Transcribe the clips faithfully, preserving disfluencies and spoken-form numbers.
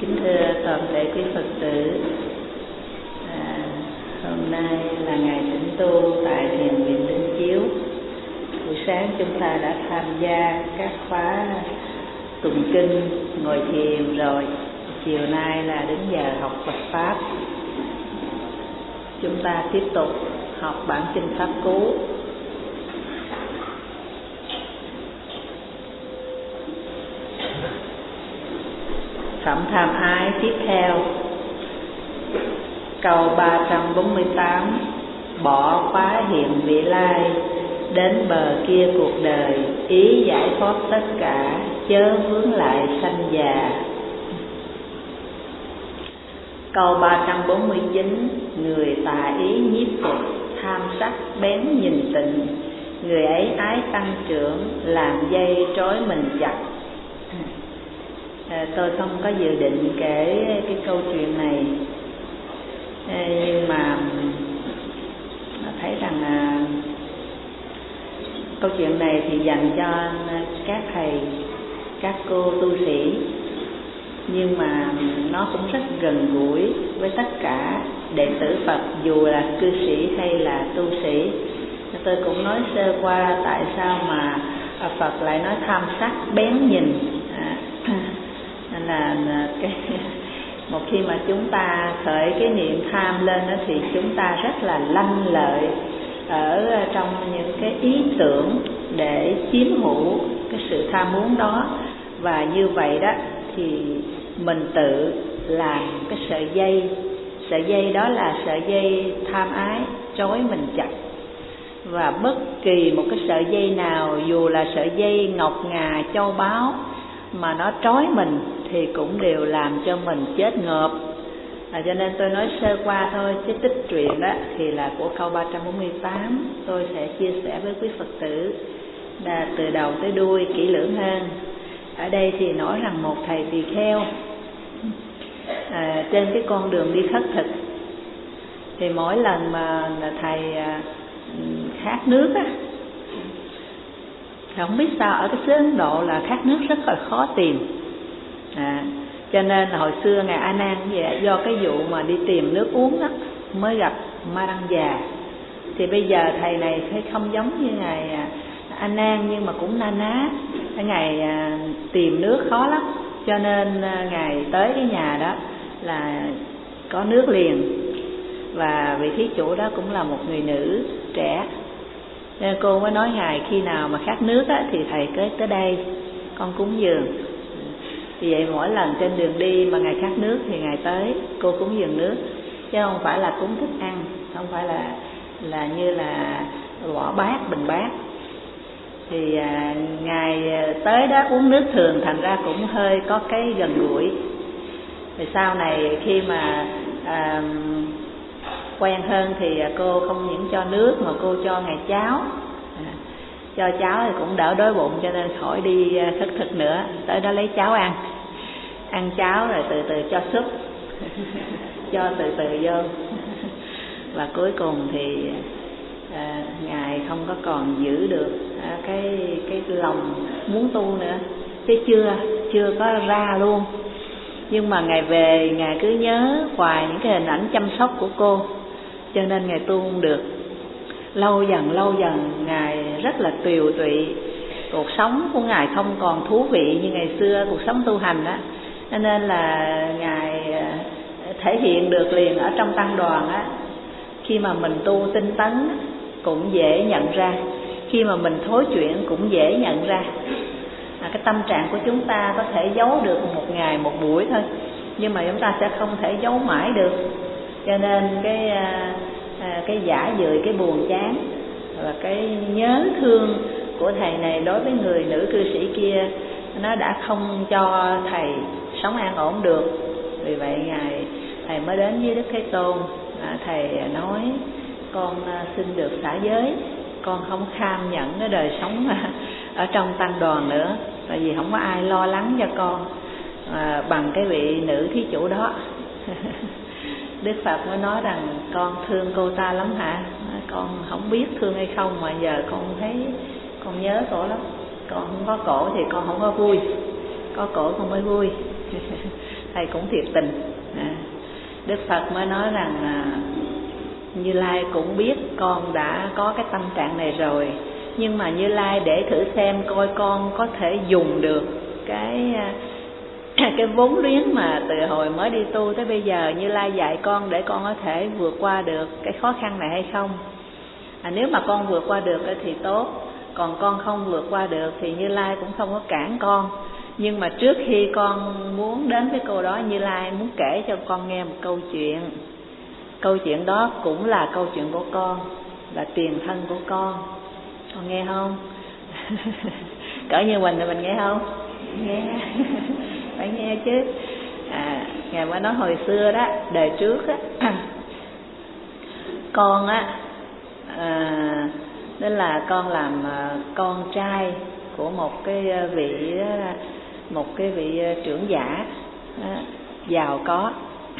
Kính thưa toàn thể quý Phật tử, à, hôm nay là ngày tĩnh tu tại thiền viện Linh Chiếu. Buổi sáng chúng ta đã tham gia các khóa tụng kinh, ngồi thiền rồi. Chiều nay là đến giờ học Phật pháp. Chúng ta tiếp tục học bản kinh Pháp Cú. Phẩm tham ái tiếp theo, câu ba trăm bốn mươi tám. Bỏ khóa hiện vị lai, đến bờ kia cuộc đời, ý giải thoát tất cả, chớ vướng lại sanh già. Câu ba trăm bốn mươi chín. Người tà ý nhiếp phục, tham sắc bén nhìn tịnh, người ấy ái tăng trưởng, làm dây trói mình chặt. À, tôi không có dự định kể cái câu chuyện này, à, nhưng mà thấy rằng à, câu chuyện này thì dành cho các thầy, các cô tu sĩ, nhưng mà nó cũng rất gần gũi với tất cả đệ tử Phật, dù là cư sĩ hay là tu sĩ. Tôi cũng nói sơ qua tại sao mà Phật lại nói tham sắc bén nhìn. À, nên là cái một khi mà chúng ta khởi cái niệm tham lên đó, thì chúng ta rất là lanh lợi ở trong những cái ý tưởng để chiếm hữu cái sự tham muốn đó, và như vậy đó thì mình tự làm cái sợi dây. Sợi dây đó là sợi dây tham ái trói mình chặt, và bất kỳ một cái sợi dây nào, dù là sợi dây ngọc ngà châu báu mà nó trói mình thì cũng đều làm cho mình chết ngợp. À, cho nên tôi nói sơ qua thôi, chứ tích truyện đó thì là của câu ba trăm bốn mươi tám. Tôi sẽ chia sẻ với quý Phật tử là từ đầu tới đuôi kỹ lưỡng hơn. Ở đây thì nói rằng một thầy tỳ kheo à, trên cái con đường đi khất thực, thì mỗi lần mà thầy à, khát nước á, không biết sao ở cái xứ Ấn Độ là khát nước rất là khó tìm. À, cho nên hồi xưa ngài A Nan vậy, do cái vụ mà đi tìm nước uống đó mới gặp Ma Đăng Già. Thì bây giờ thầy này thấy không giống như ngài A Nan, nhưng mà cũng na ná. Ngài à, tìm nước khó lắm, cho nên à, ngài tới cái nhà đó là có nước liền, và vị thí chủ đó cũng là một người nữ trẻ. Nên cô mới nói ngài khi nào mà khát nước á, thì thầy cứ tới đây con cúng dường. Vì vậy mỗi lần trên đường đi mà ngài khát nước thì ngài tới cô cúng dường nước, chứ không phải là cúng thức ăn, không phải là là như là bỏ bát bình bát. Thì à, ngài tới đó uống nước thường, thành ra cũng hơi có cái gần gũi. Thì sau này khi mà à, quen hơn thì cô không những cho nước mà cô cho ngài cháo. À, cho cháo thì cũng đỡ đói bụng, cho nên khỏi đi khất thực nữa, tới đó lấy cháo ăn. Ăn cháo rồi từ từ cho súp cho từ từ vô. Và cuối cùng thì à, ngài không có còn giữ được à, cái cái lòng muốn tu nữa, chứ chưa chưa có ra luôn. Nhưng mà ngài về, ngài cứ nhớ hoài những cái hình ảnh chăm sóc của cô, cho nên ngài tu không được. Lâu dần lâu dần ngài rất là tiều tụy, cuộc sống của ngài không còn thú vị như ngày xưa, cuộc sống tu hành á. Cho nên là ngài thể hiện được liền ở trong tăng đoàn á. Khi mà mình tu tinh tấn cũng dễ nhận ra, khi mà mình thối chuyển cũng dễ nhận ra. À, cái tâm trạng của chúng ta có thể giấu được một ngày một buổi thôi, nhưng mà chúng ta sẽ không thể giấu mãi được. Cho nên cái à, cái giả dười, cái buồn chán và cái nhớ thương của thầy này đối với người nữ cư sĩ kia, nó đã không cho thầy sống an ổn được. Vì vậy ngài thầy mới đến với Đức Thế Tôn. À, thầy nói con xin được xả giới, con không kham nhận cái đời sống ở trong tăng đoàn nữa, tại vì không có ai lo lắng cho con à, bằng cái vị nữ thí chủ đó. Đức Phật mới nói rằng con thương cô ta lắm hả? Con không biết thương hay không, mà giờ con thấy con nhớ cổ lắm. Con không có cổ thì con không có vui, có cổ con mới vui. thầy cũng thiệt tình. À, Đức Phật mới nói rằng à, Như Lai cũng biết con đã có cái tâm trạng này rồi, nhưng mà Như Lai để thử xem coi con có thể dùng được cái cái vốn liếng mà từ hồi mới đi tu tới bây giờ Như Lai dạy con để con có thể vượt qua được cái khó khăn này hay không. À, nếu mà con vượt qua được thì tốt, còn con không vượt qua được thì Như Lai cũng không có cản con. Nhưng mà trước khi con muốn đến cái câu đó, Như Lai muốn kể cho con nghe một câu chuyện. Câu chuyện đó cũng là câu chuyện của con, là tiền thân của con. Con nghe không? Cỡ như mình thì mình nghe không? Nghe. Phải nghe chứ. À, Ngài mới nói hồi xưa đó, đời trước á, con á, à, nên là con làm con trai của một cái vị một cái vị trưởng giả đó, giàu có.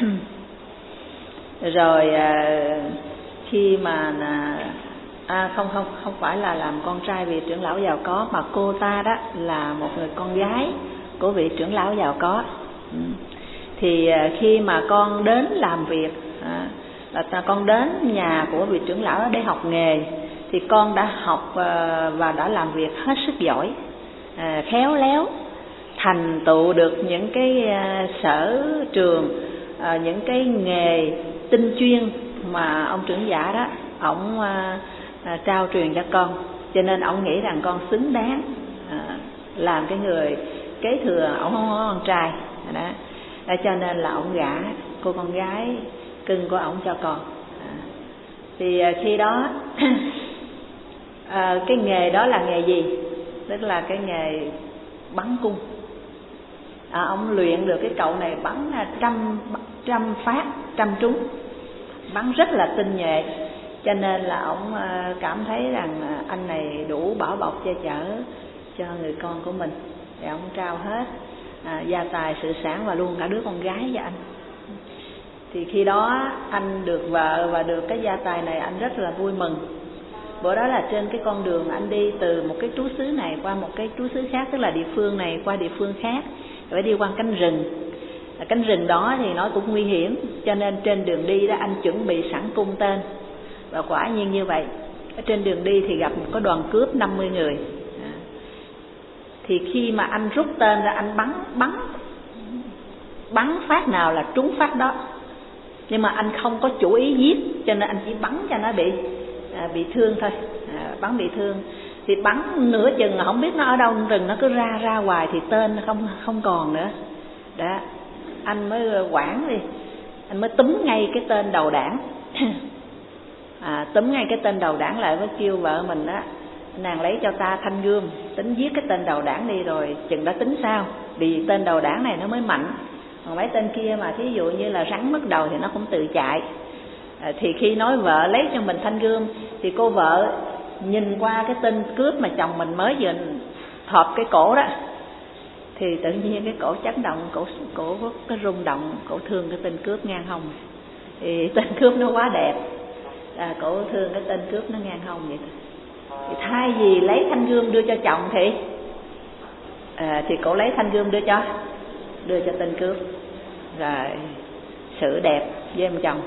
Rồi à, khi mà à, không không không phải là làm con trai vị trưởng lão giàu có, mà cô ta đó là một người con gái của vị trưởng lão giàu có. Thì à, khi mà con đến làm việc, à, là con đến nhà của vị trưởng lão đó để học nghề, thì con đã học à, và đã làm việc hết sức giỏi, à, khéo léo, thành tựu được những cái à, sở trường, à, những cái nghề tinh chuyên mà ông trưởng giả đó ổng à, à, trao truyền cho con. Cho nên ổng nghĩ rằng con xứng đáng à, làm cái người kế thừa. Ổng không có con trai đó, đó cho nên là ổng gả cô con gái cưng của ổng cho con. À, thì à, khi đó à, cái nghề đó là nghề gì? Tức là cái nghề bắn cung. À, ông luyện được cái cậu này bắn trăm trăm phát, trăm trúng, bắn rất là tinh nhuệ. Cho nên là ông cảm thấy rằng anh này đủ bảo bọc che chở cho người con của mình, để ông trao hết à, gia tài sự sản và luôn cả đứa con gái cho anh. Thì khi đó anh được vợ và được cái gia tài này, anh rất là vui mừng. Bữa đó là trên cái con đường anh đi từ một cái trú xứ này qua một cái trú xứ khác, tức là địa phương này qua địa phương khác, phải đi qua cánh rừng. Cánh rừng đó thì nó cũng nguy hiểm, cho nên trên đường đi đó anh chuẩn bị sẵn cung tên. Và quả nhiên như vậy, ở trên đường đi thì gặp một cái đoàn cướp năm mươi người. Thì khi mà anh rút tên ra, anh bắn bắn bắn phát nào là trúng phát đó. Nhưng mà anh không có chủ ý giết, cho nên anh chỉ bắn cho nó bị à, bị thương thôi, à, bắn bị thương. Thì bắn nửa chừng không biết nó ở đâu, rừng nó cứ ra ra hoài thì tên không không còn nữa. Đó, anh mới quản đi, anh mới túm ngay cái tên đầu đảng. À, túm ngay cái tên đầu đảng lại, mới kêu vợ mình đó, nàng lấy cho ta thanh gươm, tính giết cái tên đầu đảng đi rồi chừng đó tính sao. Vì tên đầu đảng này nó mới mạnh, còn mấy tên kia mà thí dụ như là rắn mất đầu thì nó cũng tự chạy. À, thì khi nói vợ lấy cho mình thanh gươm, thì cô vợ nhìn qua cái tên cướp mà chồng mình mới vừa thọp cái cổ đó, thì tự nhiên cái cổ chấn động, cổ cổ có cái rung động, cổ thương cái tên cướp ngang hông. Thì tên cướp nó quá đẹp, à, cổ thương cái tên cướp nó ngang hông vậy. Thì thay vì lấy thanh gươm đưa cho chồng thì à, thì cổ lấy thanh gươm đưa cho đưa cho tên cướp, rồi xử đẹp với em chồng.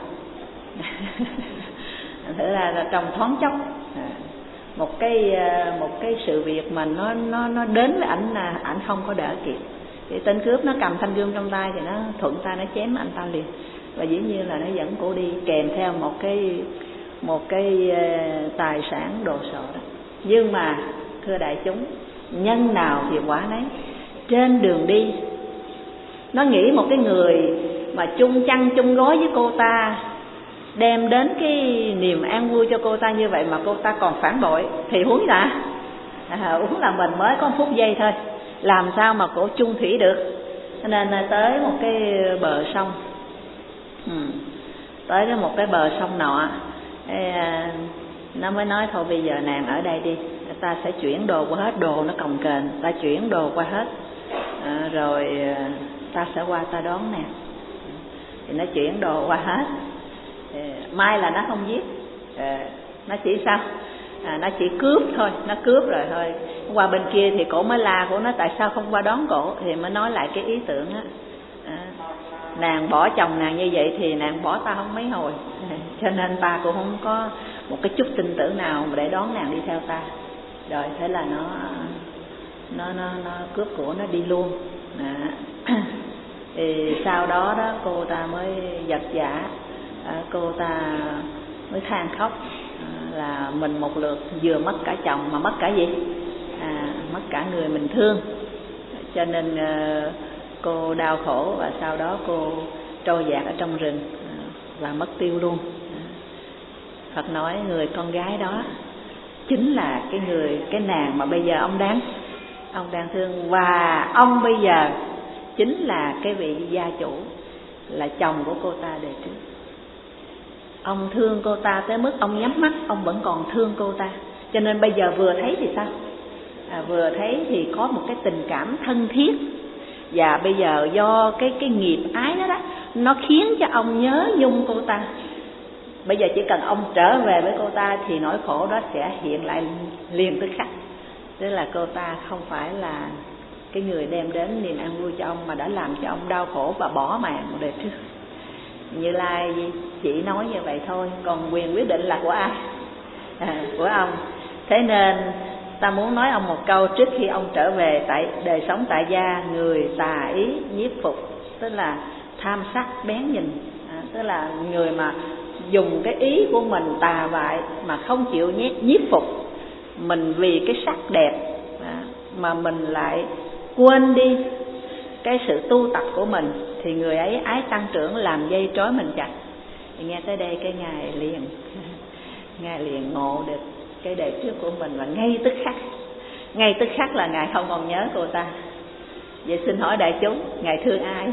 Thử là, là trong thoáng chốc, à, một cái một cái sự việc mà nó nó nó đến với ảnh là ảnh không có đỡ kịp. Thì tên cướp nó cầm thanh gươm trong tay thì nó thuận tay nó chém anh ta liền, và dĩ nhiên là nó dẫn cổ đi kèm theo một cái một cái tài sản đồ sộ đó. Nhưng mà thưa đại chúng, nhân nào thì quả nấy. Trên đường đi nó nghĩ một cái người mà chung chăn chung gối với cô ta, đem đến cái niềm an vui cho cô ta như vậy mà cô ta còn phản bội, thì huống đã à, huống là mình mới có một phút giây thôi, làm sao mà cổ chung thủy được. Cho nên tới một cái bờ sông, ừ, tới cái một cái bờ sông nọ, Ê, nó mới nói thôi bây giờ nàng ở đây đi, ta sẽ chuyển đồ qua hết, đồ nó cồng kềnh, ta chuyển đồ qua hết, à, rồi ta sẽ qua ta đón nè. Thì nó chuyển đồ qua hết, mai là nó không giết, à, nó chỉ sao, à, nó chỉ cướp thôi, nó cướp rồi thôi. Qua bên kia thì cổ mới la, cổ nói tại sao không qua đón cổ, thì mới nói lại cái ý tưởng á. À, nàng bỏ chồng nàng như vậy thì nàng bỏ ta không mấy hồi, cho nên ta cũng không có một cái chút tin tưởng nào để đón nàng đi theo ta. Rồi thế là nó nó nó nó cướp của nó đi luôn. Đó. Thì sau đó đó cô ta mới giật giả, cô ta mới than khóc là mình một lượt vừa mất cả chồng mà mất cả gì, à, mất cả người mình thương, cho nên cô đau khổ và sau đó cô trôi dạt ở trong rừng và mất tiêu luôn. Phật nói người con gái đó chính là cái người cái nàng mà bây giờ ông đáng ông đang thương, và ông bây giờ chính là cái vị gia chủ, là chồng của cô ta đời trước. Ông thương cô ta tới mức ông nhắm mắt ông vẫn còn thương cô ta, cho nên bây giờ vừa thấy thì sao, à, vừa thấy thì có một cái tình cảm thân thiết. Và bây giờ do cái cái nghiệp ái đó đó, nó khiến cho ông nhớ nhung cô ta. Bây giờ chỉ cần ông trở về với cô ta thì nỗi khổ đó sẽ hiện lại liền tức khắc. Tức là cô ta không phải là cái người đem đến niềm an vui cho ông, mà đã làm cho ông đau khổ và bỏ mạng một đời trước. Như Lai chỉ nói như vậy thôi, còn quyền quyết định là của ai? À, của ông. Thế nên ta muốn nói ông một câu trước khi ông trở về tại đời sống tại gia: người tà ý nhiếp phục, tức là tham sắc bén nhìn, à, tức là người mà dùng cái ý của mình tà bại mà không chịu nhiếp phục mình vì cái sắc đẹp, à, mà mình lại quên đi cái sự tu tập của mình, thì người ấy ái tăng trưởng làm dây trói mình chặt. Thì nghe tới đây cái ngài liền ngài liền ngộ được cái đời trước của mình, và ngay tức khắc ngay tức khắc là ngài không còn nhớ cô ta. Vậy xin hỏi đại chúng, ngài thương ai?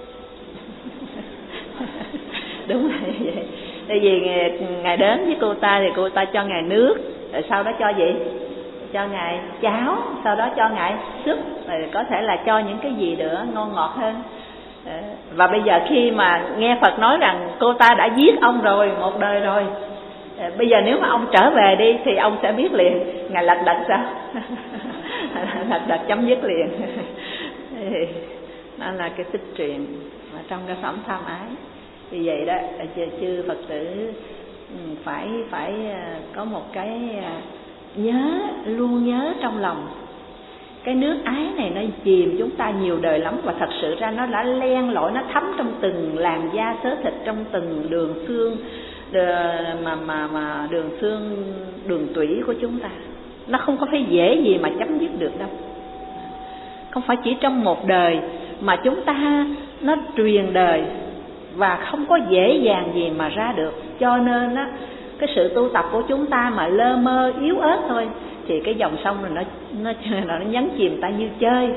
Đúng là vậy. Tại vì ngài đến với cô ta thì cô ta cho ngài nước, rồi sau đó cho gì? Cho ngài cháo, sau đó cho ngài súp, rồi có thể là cho những cái gì nữa ngon ngọt hơn. Và bây giờ khi mà nghe Phật nói rằng cô ta đã giết ông rồi, một đời rồi, bây giờ nếu mà ông trở về đi thì ông sẽ biết liền. Ngài lật đật sao? Lật đật chấm dứt liền. Đó là cái tích truyện mà trong cái phẩm tham ái. Vì vậy đó, chư Phật tử phải phải có một cái nhớ, luôn nhớ trong lòng. Cái nước ái này nó chìm chúng ta nhiều đời lắm, và thật sự ra nó đã len lỏi, nó thấm trong từng làn da xớ thịt, trong từng đường xương mà mà mà đường xương đường tủy của chúng ta. Nó không có phải dễ gì mà chấm dứt được đâu. Không phải chỉ trong một đời mà chúng ta nó truyền đời, và không có dễ dàng gì mà ra được. Cho nên á, cái sự tu tập của chúng ta mà lơ mơ yếu ớt thôi thì cái dòng sông này nó nó nó nhấn chìm ta như chơi.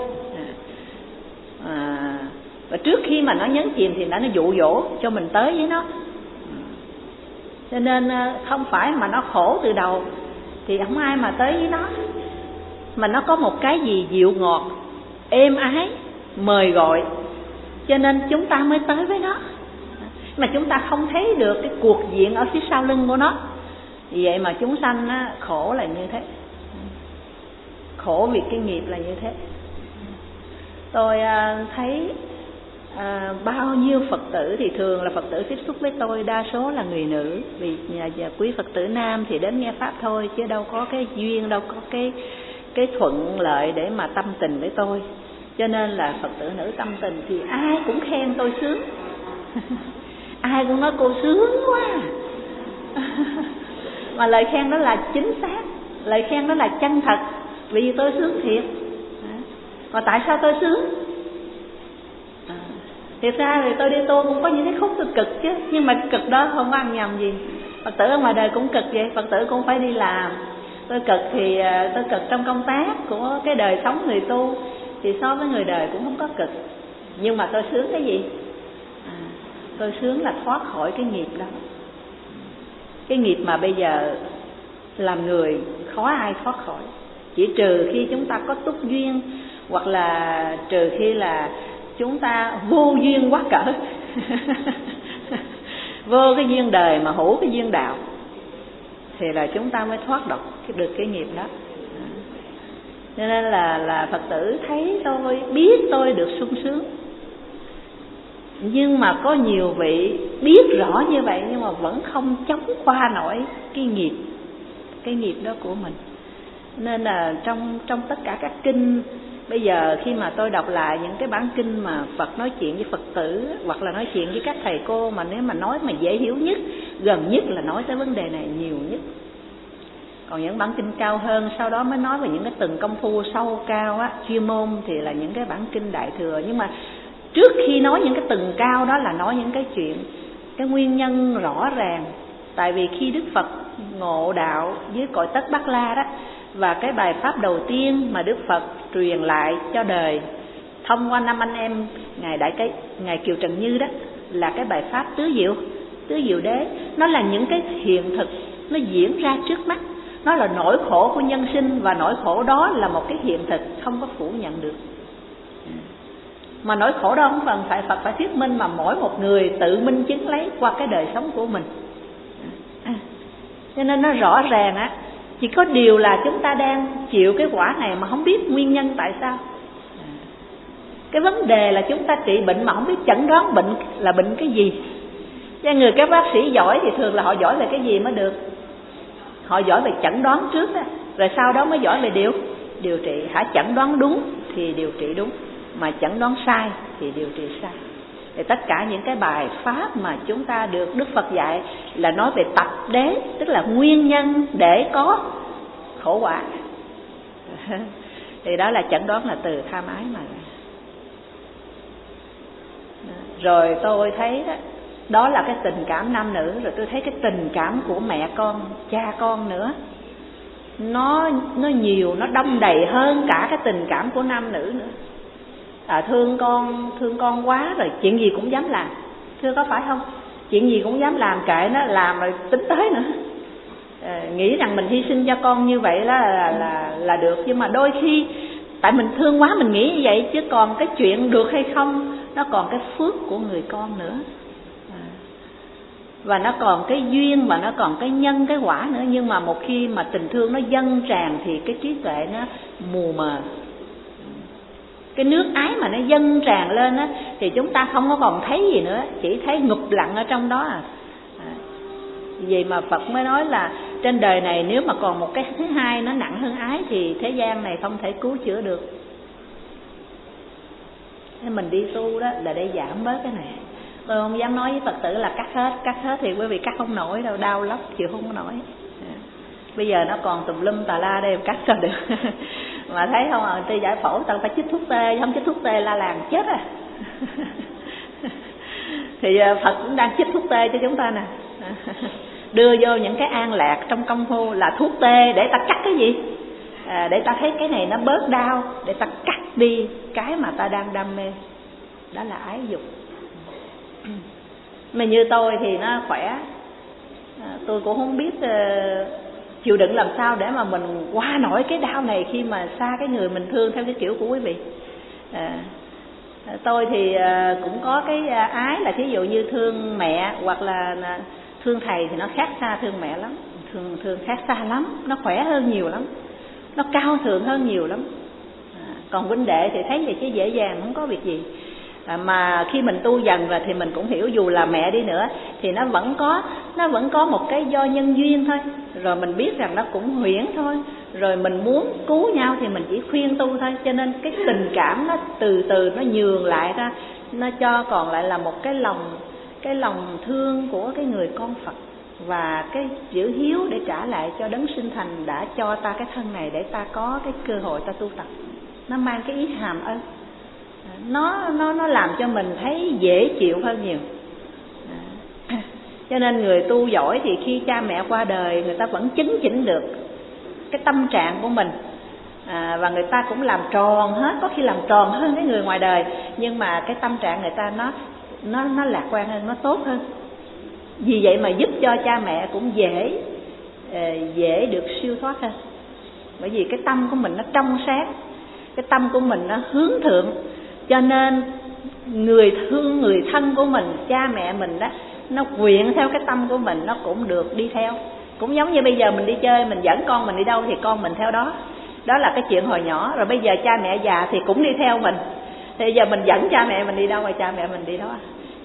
À, và trước khi mà nó nhấn chìm thì nó nó dụ dỗ cho mình tới với nó. Cho nên không phải mà nó khổ từ đầu thì không ai mà tới với nó, mà nó có một cái gì dịu ngọt, êm ái, mời gọi, cho nên chúng ta mới tới với nó. Mà chúng ta không thấy được cái cuộc diện ở phía sau lưng của nó. Vì vậy mà chúng sanh á, khổ là như thế. Khổ vì cái nghiệp là như thế. Tôi à, thấy à, bao nhiêu Phật tử thì thường là Phật tử tiếp xúc với tôi đa số là người nữ. Vì nhà, nhà quý Phật tử nam thì đến nghe Pháp thôi, chứ đâu có cái duyên, đâu có cái, cái thuận lợi để mà tâm tình với tôi. Cho nên là Phật tử nữ tâm tình thì ai cũng khen tôi sướng. Ai cũng nói cô sướng quá. Mà lời khen đó là chính xác, lời khen đó là chân thật, vì tôi sướng thiệt. Mà tại sao tôi sướng? À, thiệt ra thì tôi đi tu cũng có những cái khúc tôi cực chứ, nhưng mà cực đó không có ăn nhầm gì. Phật tử ở ngoài đời cũng cực vậy, Phật tử cũng phải đi làm. Tôi cực thì tôi cực trong công tác của cái đời sống người tu, thì so với người đời cũng không có cực. Nhưng mà tôi sướng cái gì? À, tôi sướng là thoát khỏi cái nghiệp đó. Cái nghiệp mà bây giờ làm người khó ai thoát khỏi, chỉ trừ khi chúng ta có túc duyên, hoặc là trừ khi là chúng ta vô duyên quá cỡ. Vô cái duyên đời mà hữu cái duyên đạo, thì là chúng ta mới thoát được cái nghiệp đó. Cho nên là là Phật tử thấy tôi, biết tôi được sung sướng, Nhưng mà có nhiều vị biết rõ như vậy nhưng mà vẫn không chống qua nổi cái nghiệp, cái nghiệp đó của mình. Nên là trong trong tất cả các kinh, bây giờ khi mà tôi đọc lại những cái bản kinh mà Phật nói chuyện với Phật tử, hoặc là nói chuyện với các thầy cô, mà nếu mà nói mà dễ hiểu nhất, gần nhất là nói tới vấn đề này nhiều nhất. Còn những bản kinh cao hơn sau đó mới nói về những cái từng công phu sâu cao á, chuyên môn, thì là những cái bản kinh Đại Thừa. Nhưng mà trước khi nói những cái từng cao đó là nói những cái chuyện, cái nguyên nhân rõ ràng. Tại vì khi Đức Phật ngộ đạo dưới cội tất Bát La đó, và cái bài pháp đầu tiên mà Đức Phật truyền lại cho đời thông qua năm anh em ngài Đại cái ngài Kiều Trần Như đó, là cái bài pháp tứ diệu, tứ diệu đế. Nó là những cái hiện thực nó diễn ra trước mắt, nó là nỗi khổ của nhân sinh, và nỗi khổ đó là một cái hiện thực không có phủ nhận được. Mà nỗi khổ đó không cần phải Phật phải thuyết minh, mà mỗi một người tự minh chứng lấy qua cái đời sống của mình. À, cho nên nó rõ ràng á. Chỉ có điều là chúng ta đang chịu cái quả này mà không biết nguyên nhân tại sao. Cái vấn đề là chúng ta trị bệnh mà không biết chẩn đoán bệnh là bệnh cái gì. Cho người các bác sĩ giỏi thì thường là họ giỏi về cái gì mới được. Họ giỏi về chẩn đoán trước đó, rồi sau đó mới giỏi về điều điều trị. Hả, chẩn đoán đúng thì điều trị đúng, mà chẩn đoán sai thì điều trị sai. Thì tất cả những cái bài pháp mà chúng ta được Đức Phật dạy là nói về tập đế, tức là nguyên nhân để có khổ quả. Thì đó là chẩn đoán là từ tham ái mà. Rồi tôi thấy đó, đó là cái tình cảm nam nữ. Rồi tôi thấy cái tình cảm của mẹ con, cha con nữa, Nó nó nhiều, nó đong đầy hơn cả cái tình cảm của nam nữ nữa. À, thương con, thương con quá rồi chuyện gì cũng dám làm. Thưa có phải không? Chuyện gì cũng dám làm, kệ nó làm rồi tính tới nữa. À, nghĩ rằng mình hy sinh cho con như vậy đó là, là, là được. Nhưng mà đôi khi tại mình thương quá mình nghĩ như vậy, chứ còn cái chuyện được hay không nó còn cái phước của người con nữa. À, và nó còn cái duyên, và nó còn cái nhân, cái quả nữa. Nhưng mà một khi mà tình thương nó dâng tràn thì cái trí tuệ nó mù mờ. Cái nước ái mà nó dâng tràn lên á, thì chúng ta không có còn thấy gì nữa, chỉ thấy ngụp lặng ở trong đó à. À, vì mà Phật mới nói là trên đời này nếu mà còn một cái thứ hai nó nặng hơn ái thì thế gian này không thể cứu chữa được. Thế mình đi tu đó là để giảm bớt cái này. Tôi không dám nói với Phật tử là cắt hết, cắt hết thì quý vị cắt không nổi đâu, đau lắm, chịu không nổi. À, bây giờ nó còn tùm lum tà la đây, cắt sao được. Mà thấy không, à, tôi giải phẫu tao phải chích thuốc tê, không chích thuốc tê la làng chết à. Thì Phật cũng đang chích thuốc tê cho chúng ta nè. Đưa vô những cái an lạc trong công phu là thuốc tê để ta cắt cái gì? À, để ta thấy cái này nó bớt đau, để ta cắt đi cái mà ta đang đam mê. Đó là ái dục. Mà như tôi thì nó khỏe, à, tôi cũng không biết uh, chịu đựng làm sao để mà mình qua nổi cái đau này khi mà xa cái người mình thương theo cái kiểu của quý vị. À, tôi thì à, cũng có cái à, ái là thí dụ như thương mẹ hoặc là à, thương thầy thì nó khác xa thương mẹ lắm, thương thương khác xa lắm, nó khỏe hơn nhiều lắm, nó cao thượng hơn nhiều lắm. À, còn huynh đệ thì thấy vậy chứ dễ dàng, không có việc gì. À, mà khi mình tu dần rồi thì mình cũng hiểu dù là mẹ đi nữa thì nó vẫn có nó vẫn có một cái do nhân duyên thôi. Rồi mình biết rằng nó cũng huyễn thôi. Rồi mình muốn cứu nhau thì mình chỉ khuyên tu thôi. Cho nên cái tình cảm nó từ từ nó nhường lại ra, nó cho còn lại là một cái lòng cái lòng thương của cái người con Phật, và cái chữ hiếu để trả lại cho đấng sinh thành đã cho ta cái thân này để ta có cái cơ hội ta tu tập. Nó mang cái ý hàm ơn. Nó, nó, nó làm cho mình thấy dễ chịu hơn nhiều. À, cho nên người tu giỏi thì khi cha mẹ qua đời, người ta vẫn chấn chỉnh được cái tâm trạng của mình. À, và người ta cũng làm tròn hết, có khi làm tròn hơn cái người ngoài đời. Nhưng mà cái tâm trạng người ta nó, nó, nó lạc quan hơn, nó tốt hơn. Vì vậy mà giúp cho cha mẹ cũng dễ, dễ được siêu thoát hơn. Bởi vì cái tâm của mình nó trong sáng, cái tâm của mình nó hướng thượng. Cho nên người thương người thân của mình, cha mẹ mình đó, nó quyện theo cái tâm của mình, nó cũng được đi theo. Cũng giống như bây giờ mình đi chơi, mình dẫn con mình đi đâu thì con mình theo đó. Đó là cái chuyện hồi nhỏ. Rồi bây giờ cha mẹ già thì cũng đi theo mình. Thì giờ mình dẫn cha mẹ mình đi đâu rồi cha mẹ mình đi đó.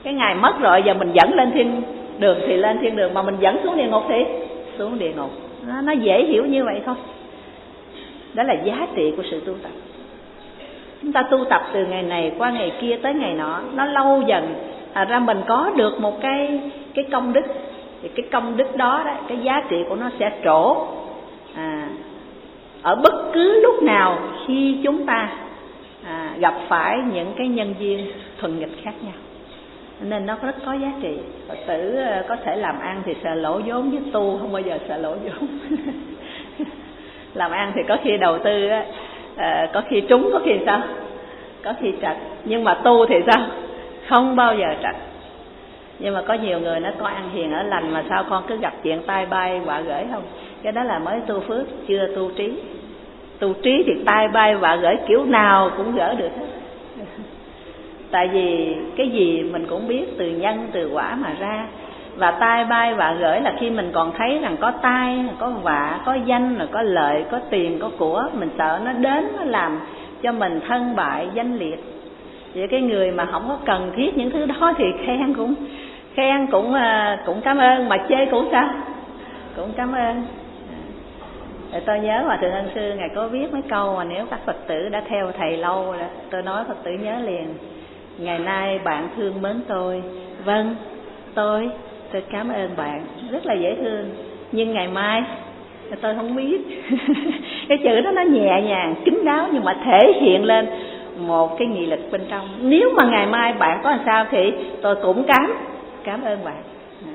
Cái ngày mất rồi giờ mình dẫn lên thiên đường thì lên thiên đường, mà mình dẫn xuống địa ngục thì xuống địa ngục. Nó, nó dễ hiểu như vậy thôi. Đó là giá trị của sự tu tập. Chúng ta tu tập từ ngày này qua ngày kia tới ngày nọ, nó lâu dần à, ra mình có được một cái cái công đức. Thì cái công đức đó, đó cái giá trị của nó sẽ trổ à, ở bất cứ lúc nào khi chúng ta à, gặp phải những cái nhân duyên thuận nghịch khác nhau. Nên nó rất có giá trị. Phật tử có thể làm ăn thì sợ lỗ vốn, với tu không bao giờ sợ lỗ vốn. Làm ăn thì có khi đầu tư á, à, có khi trúng, có khi sao, có khi trật. Nhưng mà tu thì sao, không bao giờ trật. Nhưng mà có nhiều người nó có ăn hiền ở lành mà sao con cứ gặp chuyện tai bay họa gởi không. Cái đó là mới tu phước, chưa tu trí. Tu trí thì tai bay họa gởi kiểu nào cũng gỡ được hết. Tại vì cái gì mình cũng biết từ nhân từ quả mà ra. Và tai bay họa gởi là khi mình còn thấy rằng có tai, có họa, có danh, có lợi, có tiền, có của, mình sợ nó đến nó làm cho mình thân bại danh liệt. Vậy cái người mà không có cần thiết những thứ đó thì khen cũng khen cũng cũng cảm ơn, mà chê cũng sao cũng cảm ơn. Để tôi nhớ Hòa Thượng Ân Sư ngài có viết mấy câu mà nếu các Phật tử đã theo thầy lâu rồi, tôi nói Phật tử nhớ liền. Ngày nay bạn thương mến tôi, vâng tôi tôi cảm ơn bạn, rất là dễ thương. Nhưng ngày mai tôi không biết. Cái chữ đó nó nhẹ nhàng kín đáo nhưng mà thể hiện lên một cái nghị lực bên trong. Nếu mà ngày mai bạn có làm sao thì tôi cũng cảm cảm ơn bạn.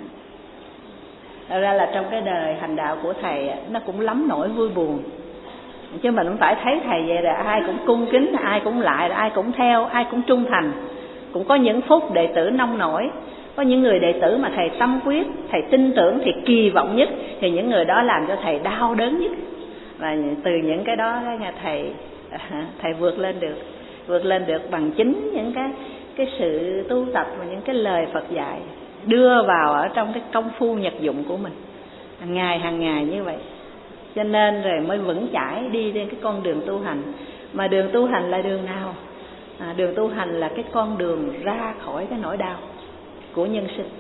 Thật ra là trong cái đời hành đạo của thầy nó cũng lắm nỗi vui buồn, chứ mình không phải thấy thầy vậy là ai cũng cung kính, ai cũng lại, ai cũng theo, ai cũng trung thành. Cũng có những phút đệ tử nông nổi, có những người đệ tử mà thầy tâm quyết, thầy tin tưởng, thì kỳ vọng nhất, thì những người đó làm cho thầy đau đớn nhất. Và từ những cái đó nghe thầy thầy vượt lên được, vượt lên được bằng chính những cái cái sự tu tập và những cái lời Phật dạy đưa vào ở trong cái công phu nhật dụng của mình hàng ngày hàng ngày như vậy. Cho nên rồi mới vững chãi đi trên cái con đường tu hành. Mà đường tu hành là đường nào? À, đường tu hành là cái con đường ra khỏi cái nỗi đau của nhân sinh.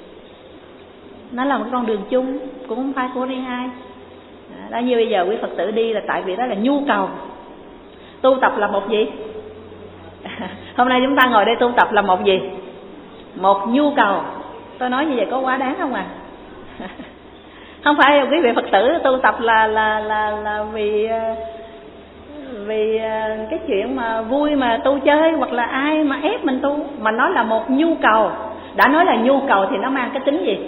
Nó là một con đường chung, cũng không phải của riêng ai. À, đó như bây giờ quý Phật tử đi là tại vì đó là nhu cầu. Tu tập là một gì? Hôm nay chúng ta ngồi đây tu tập là một gì? Một nhu cầu. Tôi nói như vậy có quá đáng không à? Không phải quý vị Phật tử tu tập là là là là vì vì cái chuyện mà vui mà tu chơi, hoặc là ai mà ép mình tu, mà nó là một nhu cầu. Đã nói là nhu cầu thì nó mang cái tính gì?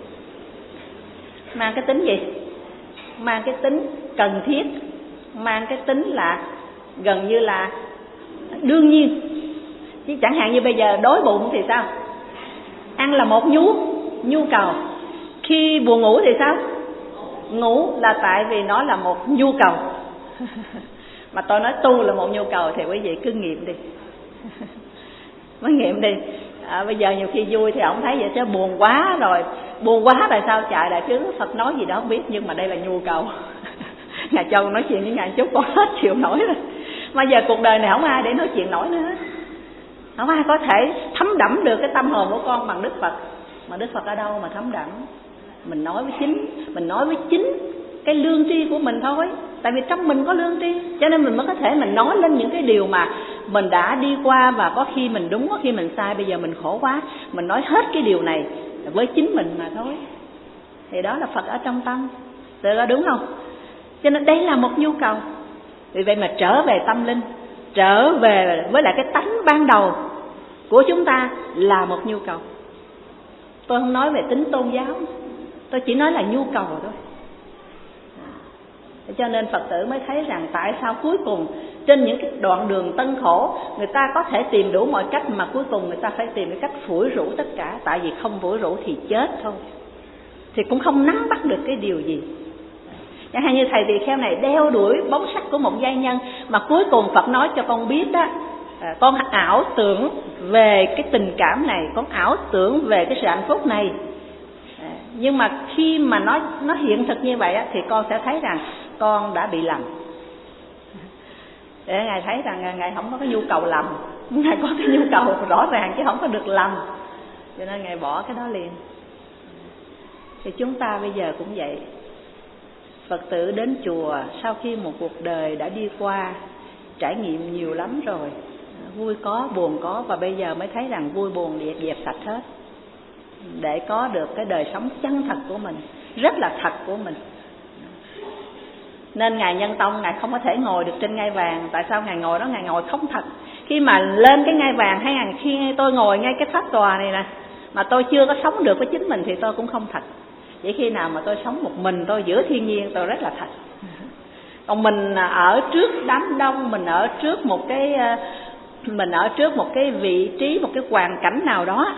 Mang cái tính gì? Mang cái tính cần thiết, mang cái tính là gần như là đương nhiên. Chứ chẳng hạn như bây giờ đói bụng thì sao? Ăn là một nhu nhu cầu. Khi buồn ngủ thì sao? Ngủ là tại vì nó là một nhu cầu. Mà tôi nói tu là một nhu cầu thì quý vị cứ nghiệm đi. Mới nghiệm đi. À, bây giờ nhiều khi vui thì ông thấy vậy chứ buồn quá rồi. Buồn quá tại sao chạy đại chứ Phật nói gì đó không biết, nhưng mà đây là nhu cầu. Ngài Châu nói chuyện với Ngài chút có hết chịu nổi rồi. Mà giờ cuộc đời này không ai để nói chuyện nổi nữa. Không ai có thể thấm đẫm được cái tâm hồn của con bằng Đức Phật. Mà Đức Phật ở đâu mà thấm đẫm? Mình nói với chính, mình nói với chính cái lương tri của mình thôi. Tại vì trong mình có lương tri, cho nên mình mới có thể mình nói lên những cái điều mà mình đã đi qua, và có khi mình đúng, có khi mình sai. Bây giờ mình khổ quá, mình nói hết cái điều này với chính mình mà thôi. Thì đó là Phật ở trong tâm. Được đó, đúng không? Cho nên đây là một nhu cầu. Vì vậy mà trở về tâm linh, trở về với lại cái tánh ban đầu của chúng ta là một nhu cầu. Tôi không nói về tính tôn giáo, tôi chỉ nói là nhu cầu thôi. Cho nên Phật tử mới thấy rằng tại sao cuối cùng trên những cái đoạn đường tân khổ, người ta có thể tìm đủ mọi cách, mà cuối cùng người ta phải tìm cái cách phủi rũ tất cả. Tại vì không phủi rũ thì chết thôi, thì cũng không nắm bắt được cái điều gì. Chẳng hạn như thầy tỳ kheo này đeo đuổi bóng sắc của một giai nhân, mà cuối cùng Phật nói cho con biết đó, à, con ảo tưởng về cái tình cảm này, con ảo tưởng về cái sự hạnh phúc này. À, nhưng mà khi mà nó nó hiện thực như vậy á, thì con sẽ thấy rằng con đã bị lầm. Để Ngài thấy rằng Ngài không có cái nhu cầu lầm, Ngài có cái nhu cầu rõ ràng chứ không có được lầm. cho nên Ngài bỏ cái đó liền. Thì chúng ta bây giờ cũng vậy. Phật tử đến chùa sau khi một cuộc đời đã đi qua, trải nghiệm nhiều lắm rồi, vui có, buồn có, và bây giờ mới thấy rằng vui buồn dẹp dẹp sạch hết, để có được cái đời sống chân thật của mình, rất là thật của mình. Nên Ngài Nhân Tông, Ngài không có thể ngồi được trên ngai vàng. Tại sao Ngài ngồi đó? Ngài ngồi không thật. Khi mà lên cái ngai vàng, hay là khi tôi ngồi ngay cái pháp tòa này nè, mà tôi chưa có sống được với chính mình thì tôi cũng không thật. Chỉ khi nào mà tôi sống một mình tôi giữa thiên nhiên, tôi rất là thật. Còn mình ở trước đám đông, mình ở trước một cái mình ở trước một cái vị trí, một cái hoàn cảnh nào đó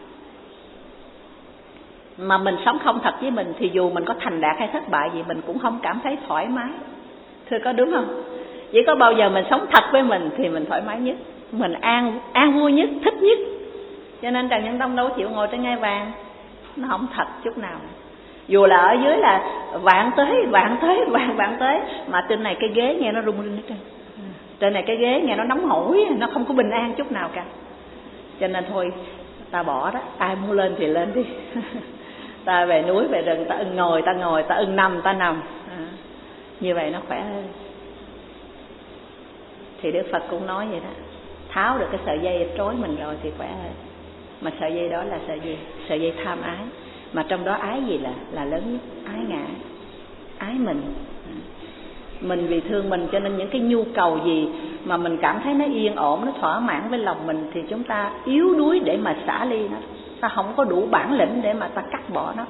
mà mình sống không thật với mình, thì dù mình có thành đạt hay thất bại gì mình cũng không cảm thấy thoải mái. Thưa có đúng không? Chỉ có bao giờ mình sống thật với mình thì mình thoải mái nhất, mình an an vui nhất, thích nhất. Cho nên Trần Nhân Tông đâu chịu ngồi trên ngai vàng, nó không thật chút nào. Dù là ở dưới là vạn tới, vạn tới, vạn vạn tới, mà trên này cái ghế nghe nó rung rinh hết trơn. Trên này cái ghế nghe nó nóng hổi, nó không có bình an chút nào cả. Cho nên thôi, ta bỏ đó, ai muốn lên thì lên đi. Ta về núi, về rừng, ta ưng ngồi, ta ngồi, ta ưng nằm, ta nằm. À, như vậy nó khỏe hơn. Thì Đức Phật cũng nói vậy đó, tháo được cái sợi dây trói mình rồi thì khỏe hơn. Mà sợi dây đó là sợi dây, sợi dây tham ái. Mà trong đó ái gì là là lớn nhất? Ái ngã, ái mình. Mình vì thương mình cho nên những cái nhu cầu gì mà mình cảm thấy nó yên ổn, nó thỏa mãn với lòng mình, thì chúng ta yếu đuối để mà xả ly nó. Ta không có đủ bản lĩnh để mà ta cắt bỏ nó.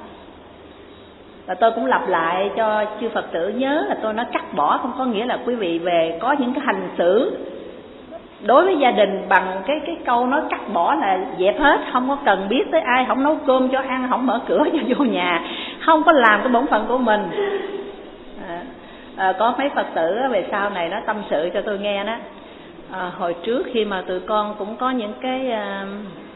Và tôi cũng lặp lại cho chư Phật tử nhớ là tôi nói cắt bỏ không có nghĩa là quý vị về có những cái hành xử đối với gia đình bằng cái cái câu nói cắt bỏ là dẹp hết, không có cần biết tới ai, không nấu cơm cho ăn, không mở cửa cho vô nhà, không có làm cái bổn phận của mình. À, à, có mấy Phật tử về sau này nó tâm sự cho tôi nghe đó. À, hồi trước khi mà tụi con cũng có những cái uh,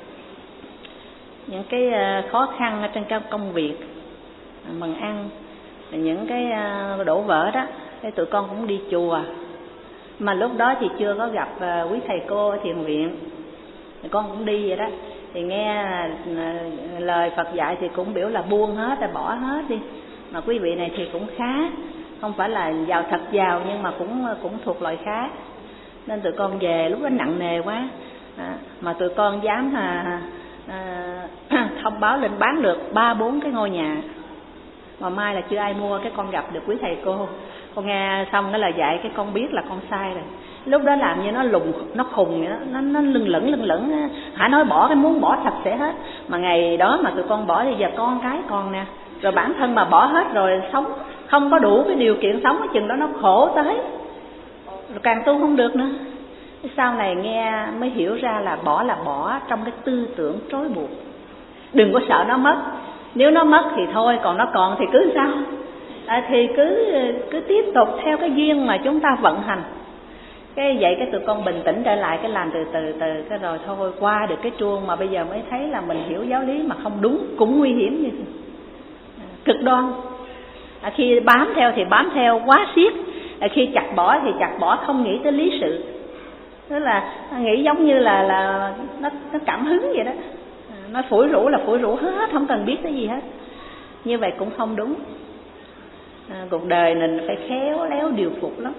những cái uh, khó khăn ở trên các công việc, bằng ăn, những cái uh, đổ vỡ đó, cái tụi con cũng đi chùa. Mà lúc đó thì chưa có gặp uh, quý thầy cô ở thiền viện, thì con cũng đi vậy đó. Thì nghe uh, lời Phật dạy thì cũng biểu là buông hết, là bỏ hết đi. Mà quý vị này thì cũng khá, không phải là giàu thật giàu nhưng mà cũng cũng thuộc loại khá. Nên tụi con về lúc đó nặng nề quá, à, mà tụi con dám à, à, thông báo lên bán được ba bốn cái ngôi nhà. Mà mai là chưa ai mua, cái con gặp được quý thầy cô, con nghe xong cái lời dạy cái con biết là con sai rồi. Lúc đó làm như nó lùng, nó khùng vậy đó, nó, nó lưng lửng lưng lửng, hả nói bỏ cái muốn bỏ sạch sẽ hết. Mà ngày đó mà tụi con bỏ thì giờ con cái còn nè, rồi bản thân mà bỏ hết rồi sống không có đủ cái điều kiện sống, cái chừng đó nó khổ tới, rồi càng tu không được nữa. Sau này nghe mới hiểu ra là bỏ là bỏ trong cái tư tưởng trói buộc. Đừng có sợ nó mất, nếu nó mất thì thôi, còn nó còn thì cứ sao, à, thì cứ cứ tiếp tục theo cái duyên mà chúng ta vận hành. Cái vậy cái tụi con bình tĩnh trở lại, cái làm từ từ từ cái rồi thôi qua được cái chuông, mà bây giờ mới thấy là mình hiểu giáo lý mà không đúng cũng nguy hiểm như thế. Cực đoan. À, khi bám theo thì bám theo quá xiết, à, khi chặt bỏ thì chặt bỏ không nghĩ tới lý sự. Tức là nghĩ giống như là là nó nó cảm hứng vậy đó. À, nó phủi rủi là phủi rủi hết, không cần biết cái gì hết. Như vậy cũng không đúng. À, cuộc đời mình phải khéo léo điều phục lắm.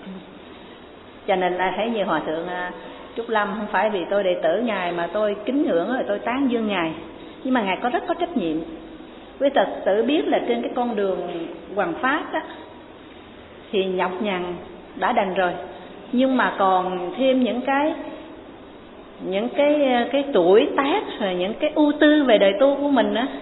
Cho nên là thấy như Hòa thượng Trúc Lâm, không phải vì tôi đệ tử Ngài mà tôi kính ngưỡng rồi tôi tán dương Ngài, nhưng mà Ngài có rất có trách nhiệm. Quý Phật tử biết là trên cái con đường hoằng pháp đó thì nhọc nhằn đã đành rồi, nhưng mà còn thêm những cái những cái cái tuổi tác, rồi những cái ưu tư về đời tu của mình á.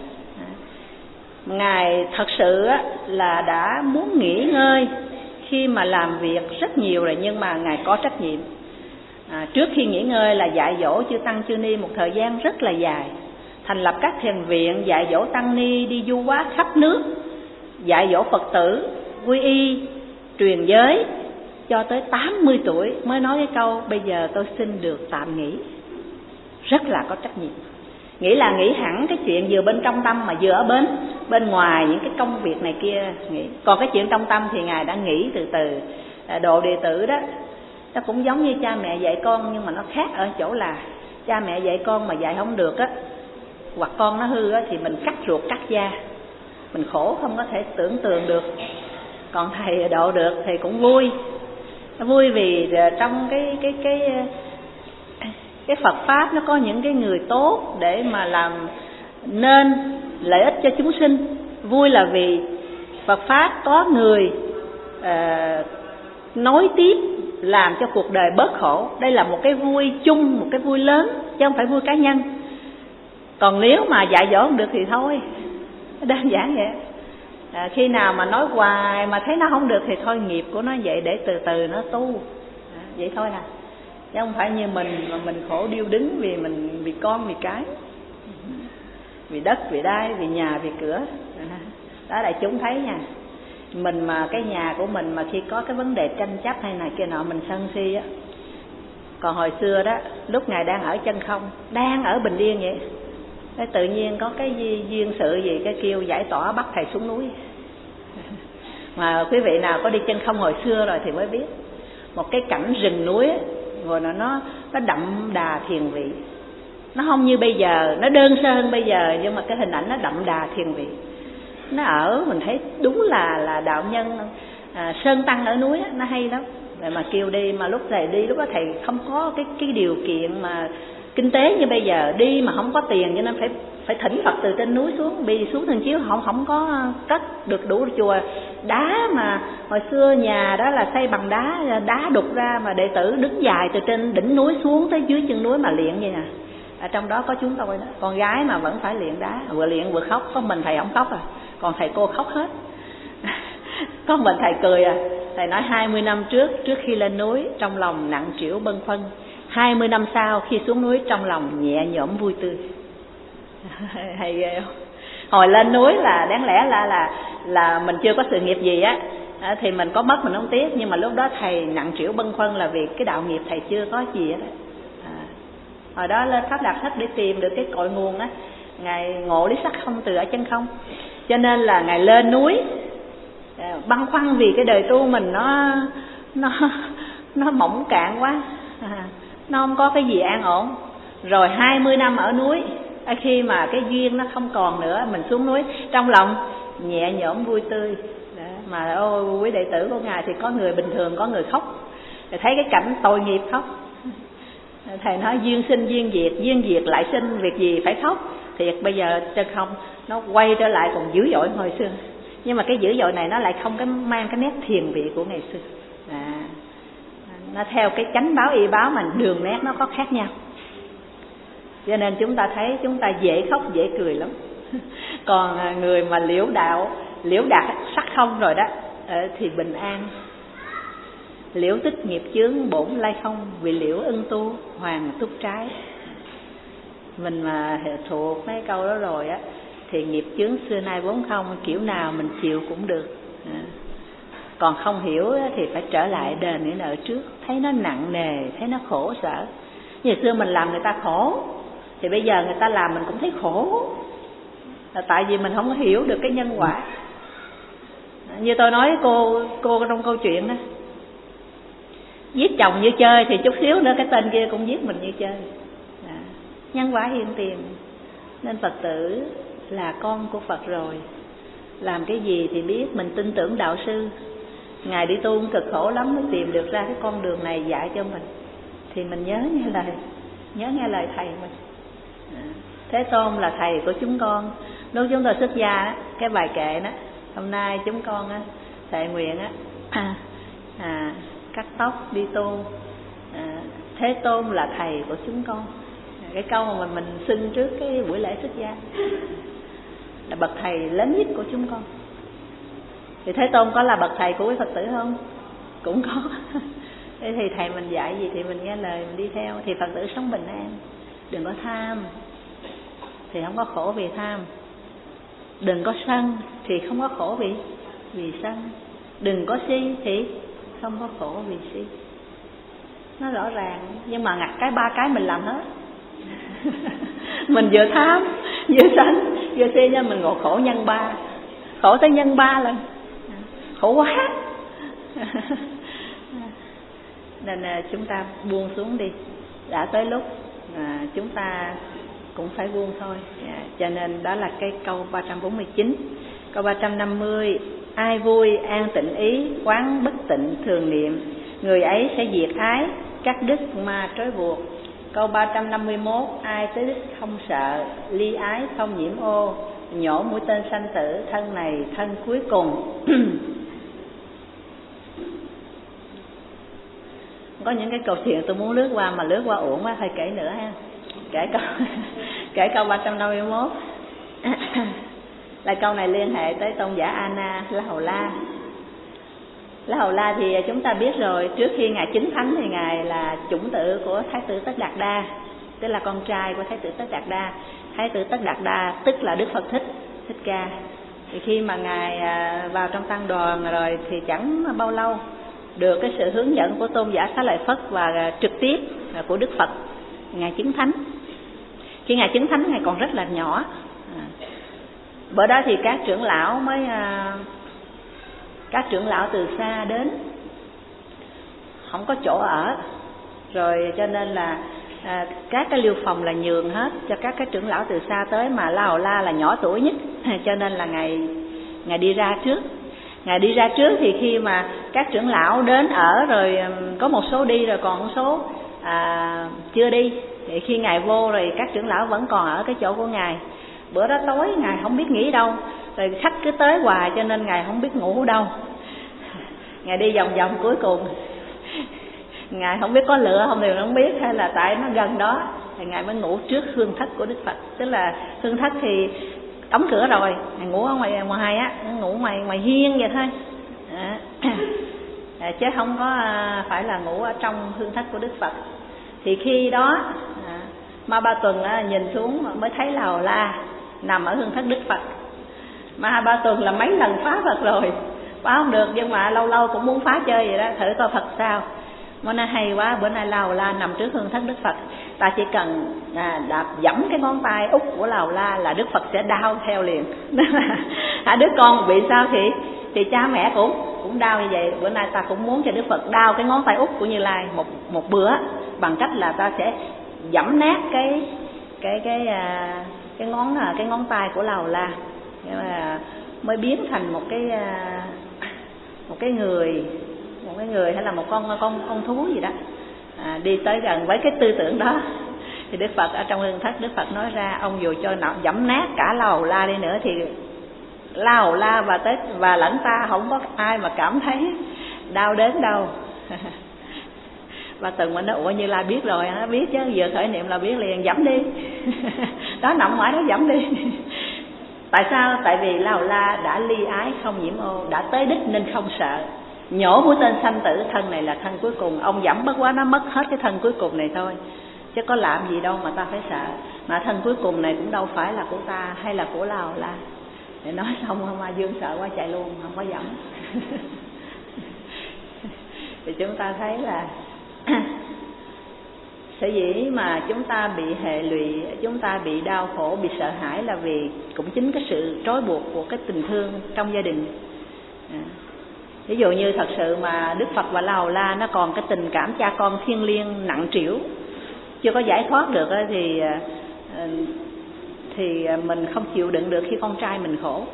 Ngài thật sự là đã muốn nghỉ ngơi khi mà làm việc rất nhiều rồi, nhưng mà Ngài có trách nhiệm. À, trước khi nghỉ ngơi là dạy dỗ chư tăng chư ni một thời gian rất là dài, thành lập các thiền viện, dạy dỗ tăng ni đi du hóa khắp nước, dạy dỗ Phật tử quy y, truyền giới, cho tới tám mươi tuổi mới nói cái câu bây giờ tôi xin được tạm nghỉ. Rất là có trách nhiệm. Nghĩ là nghĩ hẳn cái chuyện vừa bên trong tâm mà vừa ở bên bên ngoài những cái công việc này kia nghĩ. Còn cái chuyện trong tâm thì Ngài đã nghĩ từ từ. Độ đệ tử đó, nó cũng giống như cha mẹ dạy con, nhưng mà nó khác ở chỗ là cha mẹ dạy con mà dạy không được á hoặc con nó hư á, thì mình cắt ruột cắt da, mình khổ không có thể tưởng tượng được. Còn thầy độ được thì cũng vui, vui vì trong cái cái cái cái Phật pháp nó có những cái người tốt để mà làm nên lợi ích cho chúng sinh. Vui là vì Phật pháp có người uh, nối tiếp làm cho cuộc đời bớt khổ. Đây là một cái vui chung, một cái vui lớn, chứ không phải vui cá nhân. Còn nếu mà dạy dỗ không được thì thôi, đơn giản vậy. À, khi nào mà nói hoài mà thấy nó không được thì thôi, nghiệp của nó vậy, để từ từ nó tu. À, vậy thôi à, chứ không phải như mình mà mình khổ điêu đứng vì mình, vì con, vì cái, vì đất, vì đai, vì nhà, vì cửa. À, đó đại chúng thấy nha. Mình mà cái nhà của mình mà khi có cái vấn đề tranh chấp hay này kia nọ mình sân si á. Còn hồi xưa đó, lúc Ngài đang ở chân không, đang ở bình yên vậy, cái tự nhiên có cái duyên sự gì cái kêu giải tỏa bắt thầy xuống núi. Mà quý vị nào có đi chân không hồi xưa rồi thì mới biết, một cái cảnh rừng núi ấy, rồi nó nó nó đậm đà thiền vị. Nó không như bây giờ, nó đơn sơ hơn bây giờ, nhưng mà cái hình ảnh nó đậm đà thiền vị. Nó ở mình thấy đúng là là đạo nhân à, sơn tăng ở núi á, nó hay lắm. Vậy mà kêu đi, mà lúc thầy đi lúc đó thầy không có cái cái điều kiện mà kinh tế như bây giờ, đi mà không có tiền cho nên phải phải thỉnh Phật từ trên núi xuống, đi xuống Thần Chiếu không không có cất được đủ chùa đá, mà hồi xưa nhà đó là xây bằng đá, đá đục ra mà đệ tử đứng dài từ trên đỉnh núi xuống tới dưới chân núi mà luyện vậy nè. Ở trong đó có chúng tôi đó, con gái mà vẫn phải luyện đá, vừa luyện vừa khóc. Có mình thầy không khóc à, còn thầy cô khóc hết. Có mình thầy cười à. Thầy nói hai mươi năm trước, trước khi lên núi trong lòng nặng trĩu bâng khuâng, hai mươi năm sau khi xuống núi trong lòng nhẹ nhõm vui tươi. Hay ghê không? Hồi lên núi là đáng lẽ là là là mình chưa có sự nghiệp gì á, thì mình có mất mình không tiếc, nhưng mà lúc đó thầy nặng trĩu bâng khuâng là vì cái đạo nghiệp thầy chưa có gì á. À, hồi đó lên Pháp Đạt Thích để tìm được cái cội nguồn á, Ngài ngộ lý sắc không từ ở chân không, cho nên là Ngài lên núi băn khoăn vì cái đời tu mình nó nó nó mỏng cạn quá, à, nó không có cái gì an ổn. Rồi hai mươi năm ở núi, khi mà cái duyên nó không còn nữa, mình xuống núi trong lòng nhẹ nhõm vui tươi. Đó. Mà ô quý đệ tử của Ngài thì có người bình thường, có người khóc, thì thấy cái cảnh tội nghiệp khóc. Thầy nói duyên sinh duyên diệt, duyên diệt lại sinh, việc gì phải khóc. Thiệt bây giờ chân không nó quay trở lại còn dữ dội hồi xưa, nhưng mà cái dữ dội này nó lại không cái mang cái nét thiền vị của ngày xưa. À, nó theo cái chánh báo y báo mà đường nét nó có khác nhau, cho nên chúng ta thấy chúng ta dễ khóc dễ cười lắm. Còn người mà liễu đạo liễu đạt sắc không rồi đó thì bình an. Liễu tích nghiệp chướng bổn lai không, vì liễu ưng tu hoàng túc trái. Mình mà thuộc mấy câu đó rồi á thì nghiệp chướng xưa nay vốn không, kiểu nào mình chịu cũng được. À. Còn không hiểu thì phải trở lại đền những nợ trước, thấy nó nặng nề, thấy nó khổ sở. Như xưa mình làm người ta khổ thì bây giờ người ta làm mình cũng thấy khổ, là tại vì mình không có hiểu được cái nhân quả. Như tôi nói cô cô trong câu chuyện đó, giết chồng như chơi thì chút xíu nữa cái tên kia cũng giết mình như chơi. À, nhân quả hiện tiền. Nên Phật tử là con của Phật rồi, làm cái gì thì biết, mình tin tưởng đạo sư. Ngài đi tu cực khổ lắm mới tìm được ra cái con đường này dạy cho mình, thì mình nhớ nghe lời, nhớ nghe lời thầy mình. À, Thế Tôn là thầy của chúng con. Lúc chúng tôi xuất gia đó, cái bài kệ đó, hôm nay chúng con á, thệ nguyện á, à, à, cắt tóc đi tu, à, Thế Tôn là thầy của chúng con. À, cái câu mà mình, mình xưng trước cái buổi lễ xuất gia là bậc thầy lớn nhất của chúng con. Thì Thế Tôn có là bậc thầy của quý Phật tử không? Cũng có. Thế thì thầy mình dạy gì thì mình nghe lời, mình đi theo. Thì Phật tử sống bình an, đừng có tham thì không có khổ vì tham, đừng có sân thì không có khổ vì vì sân, đừng có si thì không có khổ vì si. Nó rõ ràng, nhưng mà ngặt cái ba cái mình làm hết. Mình vừa tham vừa sân vừa si nha, mình ngộ khổ nhân ba, khổ tới nhân ba lần, khổ quá. Nên chúng ta buông xuống đi, đã tới lúc à, chúng ta cũng phải buông thôi. À, cho nên đó là cái câu ba trăm bốn mươi chín. Câu ba trăm năm mươi: ai vui an tịnh ý, quán bất tịnh thường niệm, người ấy sẽ diệt ái, cắt đứt ma trói buộc. Câu ba trăm năm mươi mốt: ai tới đích không sợ, ly ái không nhiễm ô, nhổ mũi tên sanh tử, thân này thân cuối cùng. Có những cái câu chuyện tôi muốn lướt qua mà lướt qua uổng quá, thôi kể nữa ha. Kể câu kể câu ba trăm năm mươi mốt. Là câu này liên hệ tới tôn giả Anna La Hầu La. La Hầu La thì chúng ta biết rồi, trước khi ngài chứng thánh thì ngài là chủng tử của Thái tử Tất Đạt Đa, tức là con trai của Thái tử Tất Đạt Đa. Thái tử Tất Đạt Đa tức là Đức Phật Thích Thích Ca. Thì khi mà ngài vào trong tăng đoàn rồi thì chẳng bao lâu được cái sự hướng dẫn của tôn giả Xá Lợi Phất và trực tiếp của Đức Phật, ngài chứng thánh. Khi ngài chứng thánh ngài còn rất là nhỏ. Bữa đó thì các trưởng lão mới các trưởng lão từ xa đến, không có chỗ ở, rồi cho nên là à, các cái liêu phòng là nhường hết cho các cái trưởng lão từ xa tới, mà La Hầu La là nhỏ tuổi nhất, cho nên là ngài ngài đi ra trước. Ngài đi ra trước thì khi mà các trưởng lão đến ở rồi, có một số đi rồi còn một số à, chưa đi, thì khi ngài vô rồi các trưởng lão vẫn còn ở cái chỗ của ngài. Bữa đó tối ngài không biết nghỉ đâu, rồi khách cứ tới hoài cho nên ngài không biết ngủ đâu. Ngài đi vòng vòng, cuối cùng ngài không biết có lửa không thì không biết, hay là tại nó gần đó thì ngài mới ngủ trước hương thất của Đức Phật. Tức là hương thất thì đóng cửa rồi, ngài ngủ ở ngoài ngoài á, ngủ ngoài ngoài hiên vậy thôi, à, chứ không có phải là ngủ ở trong hương thất của Đức Phật. Thì khi đó à, Ma Ba Tuần á, nhìn xuống mới thấy La Hầu La nằm ở hương thất Đức Phật. Ma Ba Tuần là mấy lần phá Phật rồi, phá không được, nhưng mà lâu lâu cũng muốn phá chơi vậy đó, thử coi Phật sao. Mà nó hay quá, bữa nay La Hầu La nằm trước hương thất Đức Phật, ta chỉ cần à, đạp dẫm cái ngón tay út của La Hầu La là Đức Phật sẽ đau theo liền. À, đứa con bị sao thì thì cha mẹ cũng cũng đau như vậy. Bữa nay ta cũng muốn cho Đức Phật đau cái ngón tay út của Như Lai một một bữa, bằng cách là ta sẽ dẫm nát cái cái cái à, cái ngón cái ngón tay của La Hầu La, mà mới biến thành một cái à, một cái người một cái người hay là một con con con thú gì đó, à, đi tới gần với cái tư tưởng đó. Thì Đức Phật ở trong hương thất, Đức Phật nói ra, ông dù cho nào dẫm nát cả La Hầu La đi nữa thì La Hầu La và tới và lẫn ta không có ai mà cảm thấy đau đớn đâu. Và từng mình nói, ủa Như Lai biết rồi, nó biết chứ, vừa khởi niệm là biết liền, dẫm đi. Đó, nằm ngoài đó dẫm đi. Tại sao? Tại vì La Hầu La đã ly ái không nhiễm ô, đã tới đích nên không sợ. Nhổ mũi tên sanh tử, thân này là thân cuối cùng. Ông dẫm bất quá nó mất hết cái thân cuối cùng này thôi, chứ có làm gì đâu mà ta phải sợ. Mà thân cuối cùng này cũng đâu phải là của ta hay là của La Hầu La. Để nói xong Ma Dương sợ quá chạy luôn, không có dẫm. Thì chúng ta thấy là sở dĩ mà chúng ta bị hệ lụy, chúng ta bị đau khổ, bị sợ hãi là vì cũng chính cái sự trói buộc của cái tình thương trong gia đình. À, ví dụ như thật sự mà Đức Phật và La Hầu La nó còn cái tình cảm cha con thiêng liêng nặng trĩu, chưa có giải thoát được thì thì mình không chịu đựng được khi con trai mình khổ.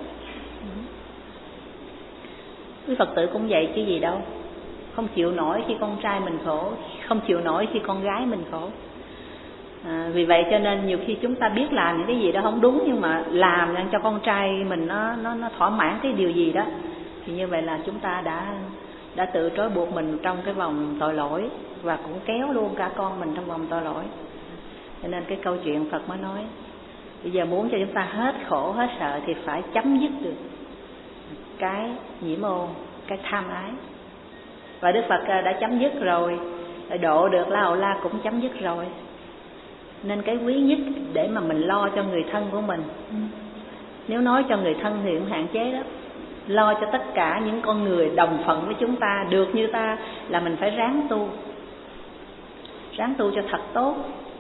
Quý Phật tử cũng vậy chứ gì đâu, không chịu nổi khi con trai mình khổ, không chịu nổi khi con gái mình khổ. À, vì vậy cho nên nhiều khi chúng ta biết làm những cái gì đó không đúng, nhưng mà làm cho con trai mình nó nó nó thỏa mãn cái điều gì đó, thì như vậy là chúng ta đã đã tự trói buộc mình trong cái vòng tội lỗi, và cũng kéo luôn cả con mình trong vòng tội lỗi. Cho nên cái câu chuyện Phật mới nói, bây giờ muốn cho chúng ta hết khổ hết sợ thì phải chấm dứt được cái nhiễm ô, cái tham ái. Và Đức Phật đã chấm dứt rồi, độ được La Hầu La cũng chấm dứt rồi. Nên cái quý nhất để mà mình lo cho người thân của mình, nếu nói cho người thân thì cũng hạn chế đó, lo cho tất cả những con người đồng phận với chúng ta, được như ta, là mình phải ráng tu, ráng tu cho thật tốt,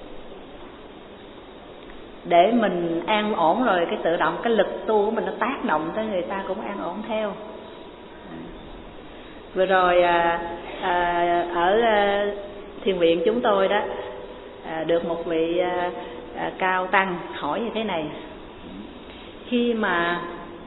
để mình an ổn rồi cái tự động cái lực tu của mình nó tác động tới người ta cũng an ổn theo. Vừa rồi à, à, ở à, thiền viện chúng tôi đó, à, được một vị à, à, Cao Tăng hỏi như thế này: khi mà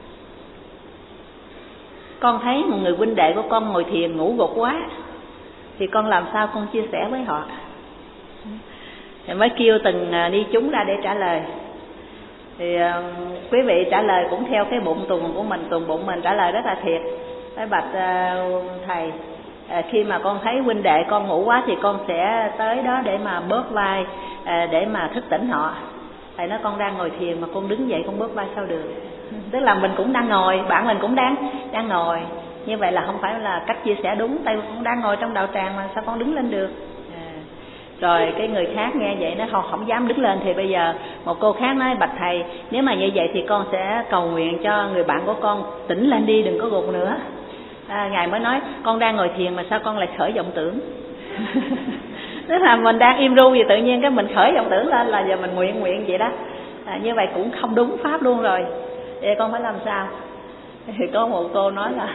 con thấy một người huynh đệ của con ngồi thiền ngủ gục quá thì con làm sao con chia sẻ với họ? Thì mới kêu từng ni chúng ra để trả lời. Thì uh, quý vị trả lời cũng theo cái bụng tuồng của mình, tuồng bụng mình trả lời rất là thiệt. Nói bạch uh, thầy, uh, khi mà con thấy huynh đệ con ngủ quá thì con sẽ tới đó để mà bóp vai, uh, để mà thức tỉnh họ. Thầy nói con đang ngồi thiền mà con đứng dậy con bóp vai sao được? Tức là mình cũng đang ngồi, bạn mình cũng đang đang ngồi. Như vậy là không phải là cách chia sẻ đúng, tại con đang ngồi trong đạo tràng mà sao con đứng lên được? Rồi cái người khác nghe vậy nó không, không dám đứng lên. Thì bây giờ một cô khác nói: bạch thầy, nếu mà như vậy thì con sẽ cầu nguyện cho người bạn của con tỉnh lên đi, đừng có gục nữa. à, Ngài mới nói: con đang ngồi thiền mà sao con lại khởi vọng tưởng? Tức là mình đang im ru thì tự nhiên cái mình khởi vọng tưởng lên, là giờ mình nguyện nguyện vậy đó. à, Như vậy cũng không đúng pháp luôn rồi. Vậy con phải làm sao? Thì có một cô nói là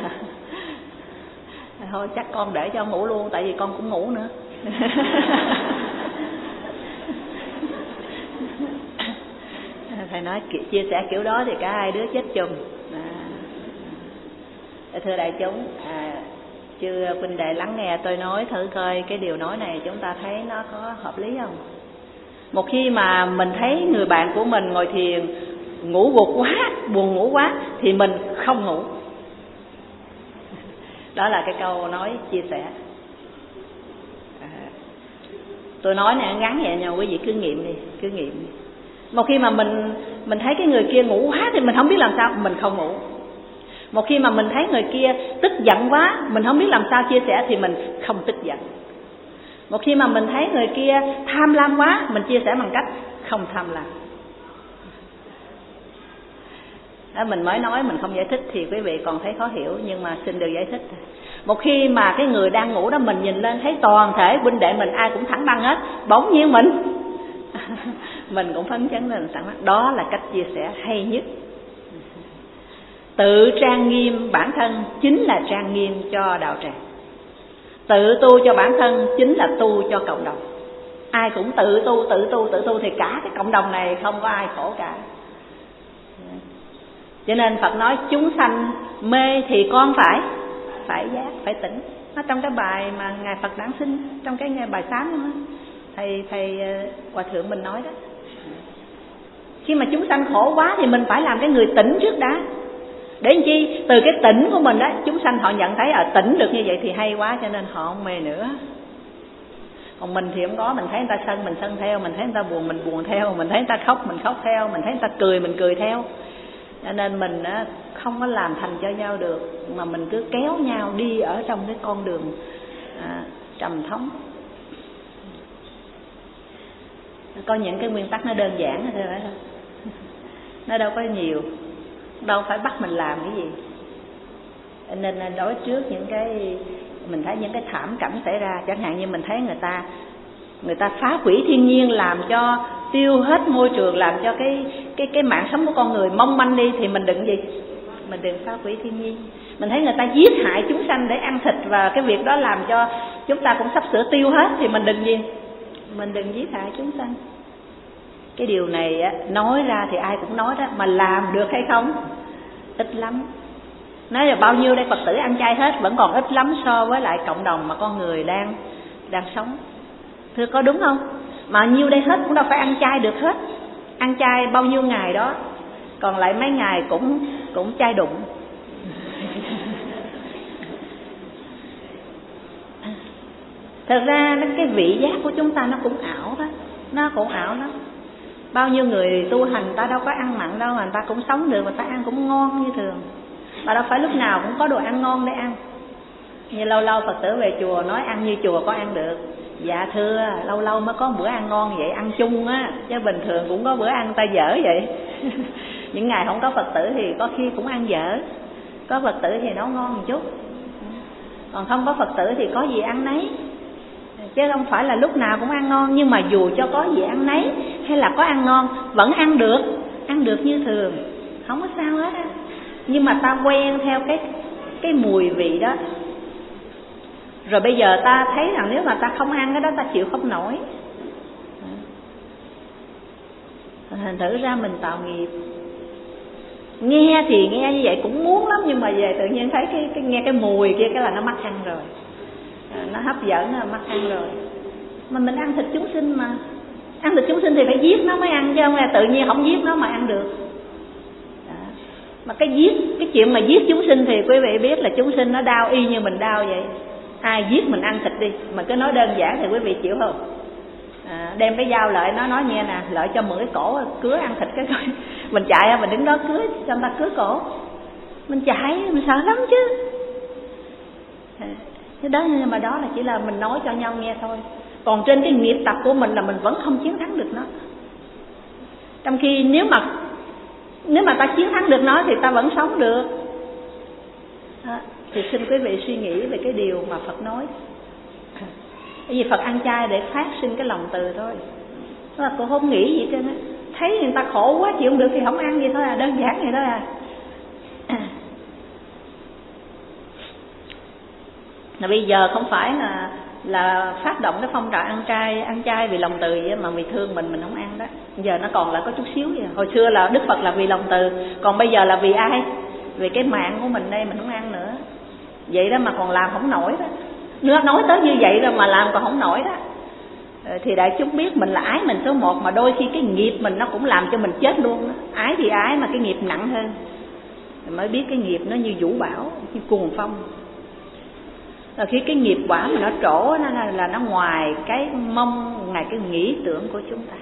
thôi chắc con để cho ngủ luôn, tại vì con cũng ngủ nữa. Thầy nói chia sẻ kiểu đó thì cả hai đứa chết chùm. à, Thưa đại chúng, à, chư huynh đệ lắng nghe tôi nói thử coi cái điều nói này chúng ta thấy nó có hợp lý không? Một khi mà mình thấy người bạn của mình ngồi thiền ngủ gục quá, buồn ngủ quá thì mình không ngủ. Đó là cái câu nói chia sẻ. à, Tôi nói này ngắn vậy nha, quý vị cứ nghiệm đi, cứ nghiệm đi. Một khi mà mình mình thấy cái người kia ngủ quá thì mình không biết làm sao, mình không ngủ. Một khi mà mình thấy người kia tức giận quá, mình không biết làm sao chia sẻ thì mình không tức giận. Một khi mà mình thấy người kia tham lam quá, mình chia sẻ bằng cách không tham lam. Đó, mình mới nói mình không giải thích thì quý vị còn thấy khó hiểu, nhưng mà xin được giải thích. Một khi mà cái người đang ngủ đó mình nhìn lên thấy toàn thể huynh đệ mình ai cũng thẳng băng hết, bỗng nhiên mình mình cũng phấn chấn lên thẳng băng. Đó là cách chia sẻ hay nhất. Tự trang nghiêm bản thân chính là trang nghiêm cho đạo tràng. Tự tu cho bản thân chính là tu cho cộng đồng. Ai cũng tự tu, tự tu, tự tu thì cả cái cộng đồng này không có ai khổ cả. Cho nên Phật nói chúng sanh mê thì con phải phải giác, phải tỉnh. Nó trong cái bài mà Ngài Phật Đản Sinh, trong cái bài sáng đó, thầy thầy hòa thượng mình nói đó. Khi mà chúng sanh khổ quá thì mình phải làm cái người tỉnh trước đã. Để làm chi? Từ cái tỉnh của mình đó, chúng sanh họ nhận thấy ở tỉnh được như vậy thì hay quá, cho nên họ không mê nữa. Còn mình thì không có, mình thấy người ta sân mình sân theo, mình thấy người ta buồn mình buồn theo, mình thấy người ta khóc mình khóc theo, mình thấy người ta cười mình cười theo. Cho nên mình không có làm thành cho nhau được, mà mình cứ kéo nhau đi ở trong cái con đường à, trầm thống. Có những cái nguyên tắc nó đơn giản thôi, phải không? Nó đâu có nhiều, đâu phải bắt mình làm cái gì. Nên đối trước những cái mình thấy những cái thảm cảnh xảy ra, chẳng hạn như mình thấy người ta người ta phá hủy thiên nhiên, làm cho tiêu hết môi trường, làm cho cái cái cái mạng sống của con người mong manh đi, thì mình đừng gì, mình đừng phá hủy thiên nhiên. Mình thấy người ta giết hại chúng sanh để ăn thịt, và cái việc đó làm cho chúng ta cũng sắp sửa tiêu hết, thì mình đừng gì, mình đừng giết hại chúng sanh. Cái điều này á, nói ra thì ai cũng nói đó, mà làm được hay không ít lắm. Nói là bao nhiêu đây Phật tử ăn chay hết vẫn còn ít lắm so với lại cộng đồng mà con người đang đang sống. Thưa có đúng không? Mà nhiêu đây hết cũng đâu phải ăn chay được hết. Ăn chay bao nhiêu ngày đó, còn lại mấy ngày cũng cũng chay đụng. Thật ra cái vị giác của chúng ta nó cũng ảo đó, nó cũng ảo lắm. Bao nhiêu người tu hành ta đâu có ăn mặn đâu, mà người ta cũng sống được, người ta ăn cũng ngon như thường. Mà đâu phải lúc nào cũng có đồ ăn ngon để ăn. Như lâu lâu Phật tử về chùa nói ăn như chùa có ăn được. Dạ thưa, lâu lâu mới có bữa ăn ngon vậy, ăn chung á, chứ bình thường cũng có bữa ăn ta dở vậy. Những ngày không có Phật tử thì có khi cũng ăn dở, có Phật tử thì nấu ngon một chút, còn không có Phật tử thì có gì ăn nấy. Chứ không phải là lúc nào cũng ăn ngon. Nhưng mà dù cho có gì ăn nấy hay là có ăn ngon, vẫn ăn được, ăn được như thường, không có sao hết á. Nhưng mà ta quen theo cái cái mùi vị đó. Rồi bây giờ ta thấy rằng nếu mà ta không ăn cái đó ta chịu không nổi. Thành thử ra mình tạo nghiệp. Nghe thì nghe như vậy cũng muốn lắm, nhưng mà về tự nhiên thấy cái, cái nghe cái mùi kia cái là nó mắc ăn rồi, à, nó hấp dẫn nó mắc ăn rồi. Mà mình ăn thịt chúng sinh mà, ăn thịt chúng sinh thì phải giết nó mới ăn, chứ không là tự nhiên không giết nó mà ăn được. Đó. Mà cái giết, cái chuyện mà giết chúng sinh thì quý vị biết là chúng sinh nó đau y như mình đau vậy. Ai giết mình ăn thịt đi, mà cứ nói đơn giản thì quý vị chịu không? À, đem cái dao lợi nó nói nghe nè, lợi cho mượn cái cổ cứa ăn thịt cái coi. Mình chạy mình đứng đó cứa cho người ta cứa cổ, mình chạy mình sợ lắm chứ. À, cái đó nhưng mà đó là chỉ là mình nói cho nhau nghe thôi. Còn trên cái nghiệp tập của mình là mình vẫn không chiến thắng được nó. Trong khi nếu mà nếu mà ta chiến thắng được nó thì ta vẫn sống được. À, thì xin quý vị suy nghĩ về cái điều mà Phật nói. Bởi vì Phật ăn chay để phát sinh cái lòng từ thôi. Đó là cô không nghĩ gì trơn á. Thấy người ta khổ quá chịu không được thì không ăn vậy thôi à, đơn giản vậy đó à. Là bây giờ không phải là là phát động cái phong trào ăn chay, ăn chay vì lòng từ vậy mà vì thương mình mình không ăn đó. Giờ nó còn lại có chút xíu vậy. Hồi xưa là Đức Phật là vì lòng từ, còn bây giờ là vì ai? Vì cái mạng của mình đây mình không ăn nữa. Vậy đó mà còn làm không nổi đó. Nó nói tới như vậy rồi mà làm còn không nổi đó. Thì đại chúng biết mình là ái mình số một, mà đôi khi cái nghiệp mình nó cũng làm cho mình chết luôn đó. Ái thì ái mà cái nghiệp nặng hơn, mới biết cái nghiệp nó như vũ bão, như cuồng phong. Là khi cái nghiệp quả mà nó trổ nó là, là nó ngoài cái mong, ngoài cái nghĩ tưởng của chúng ta.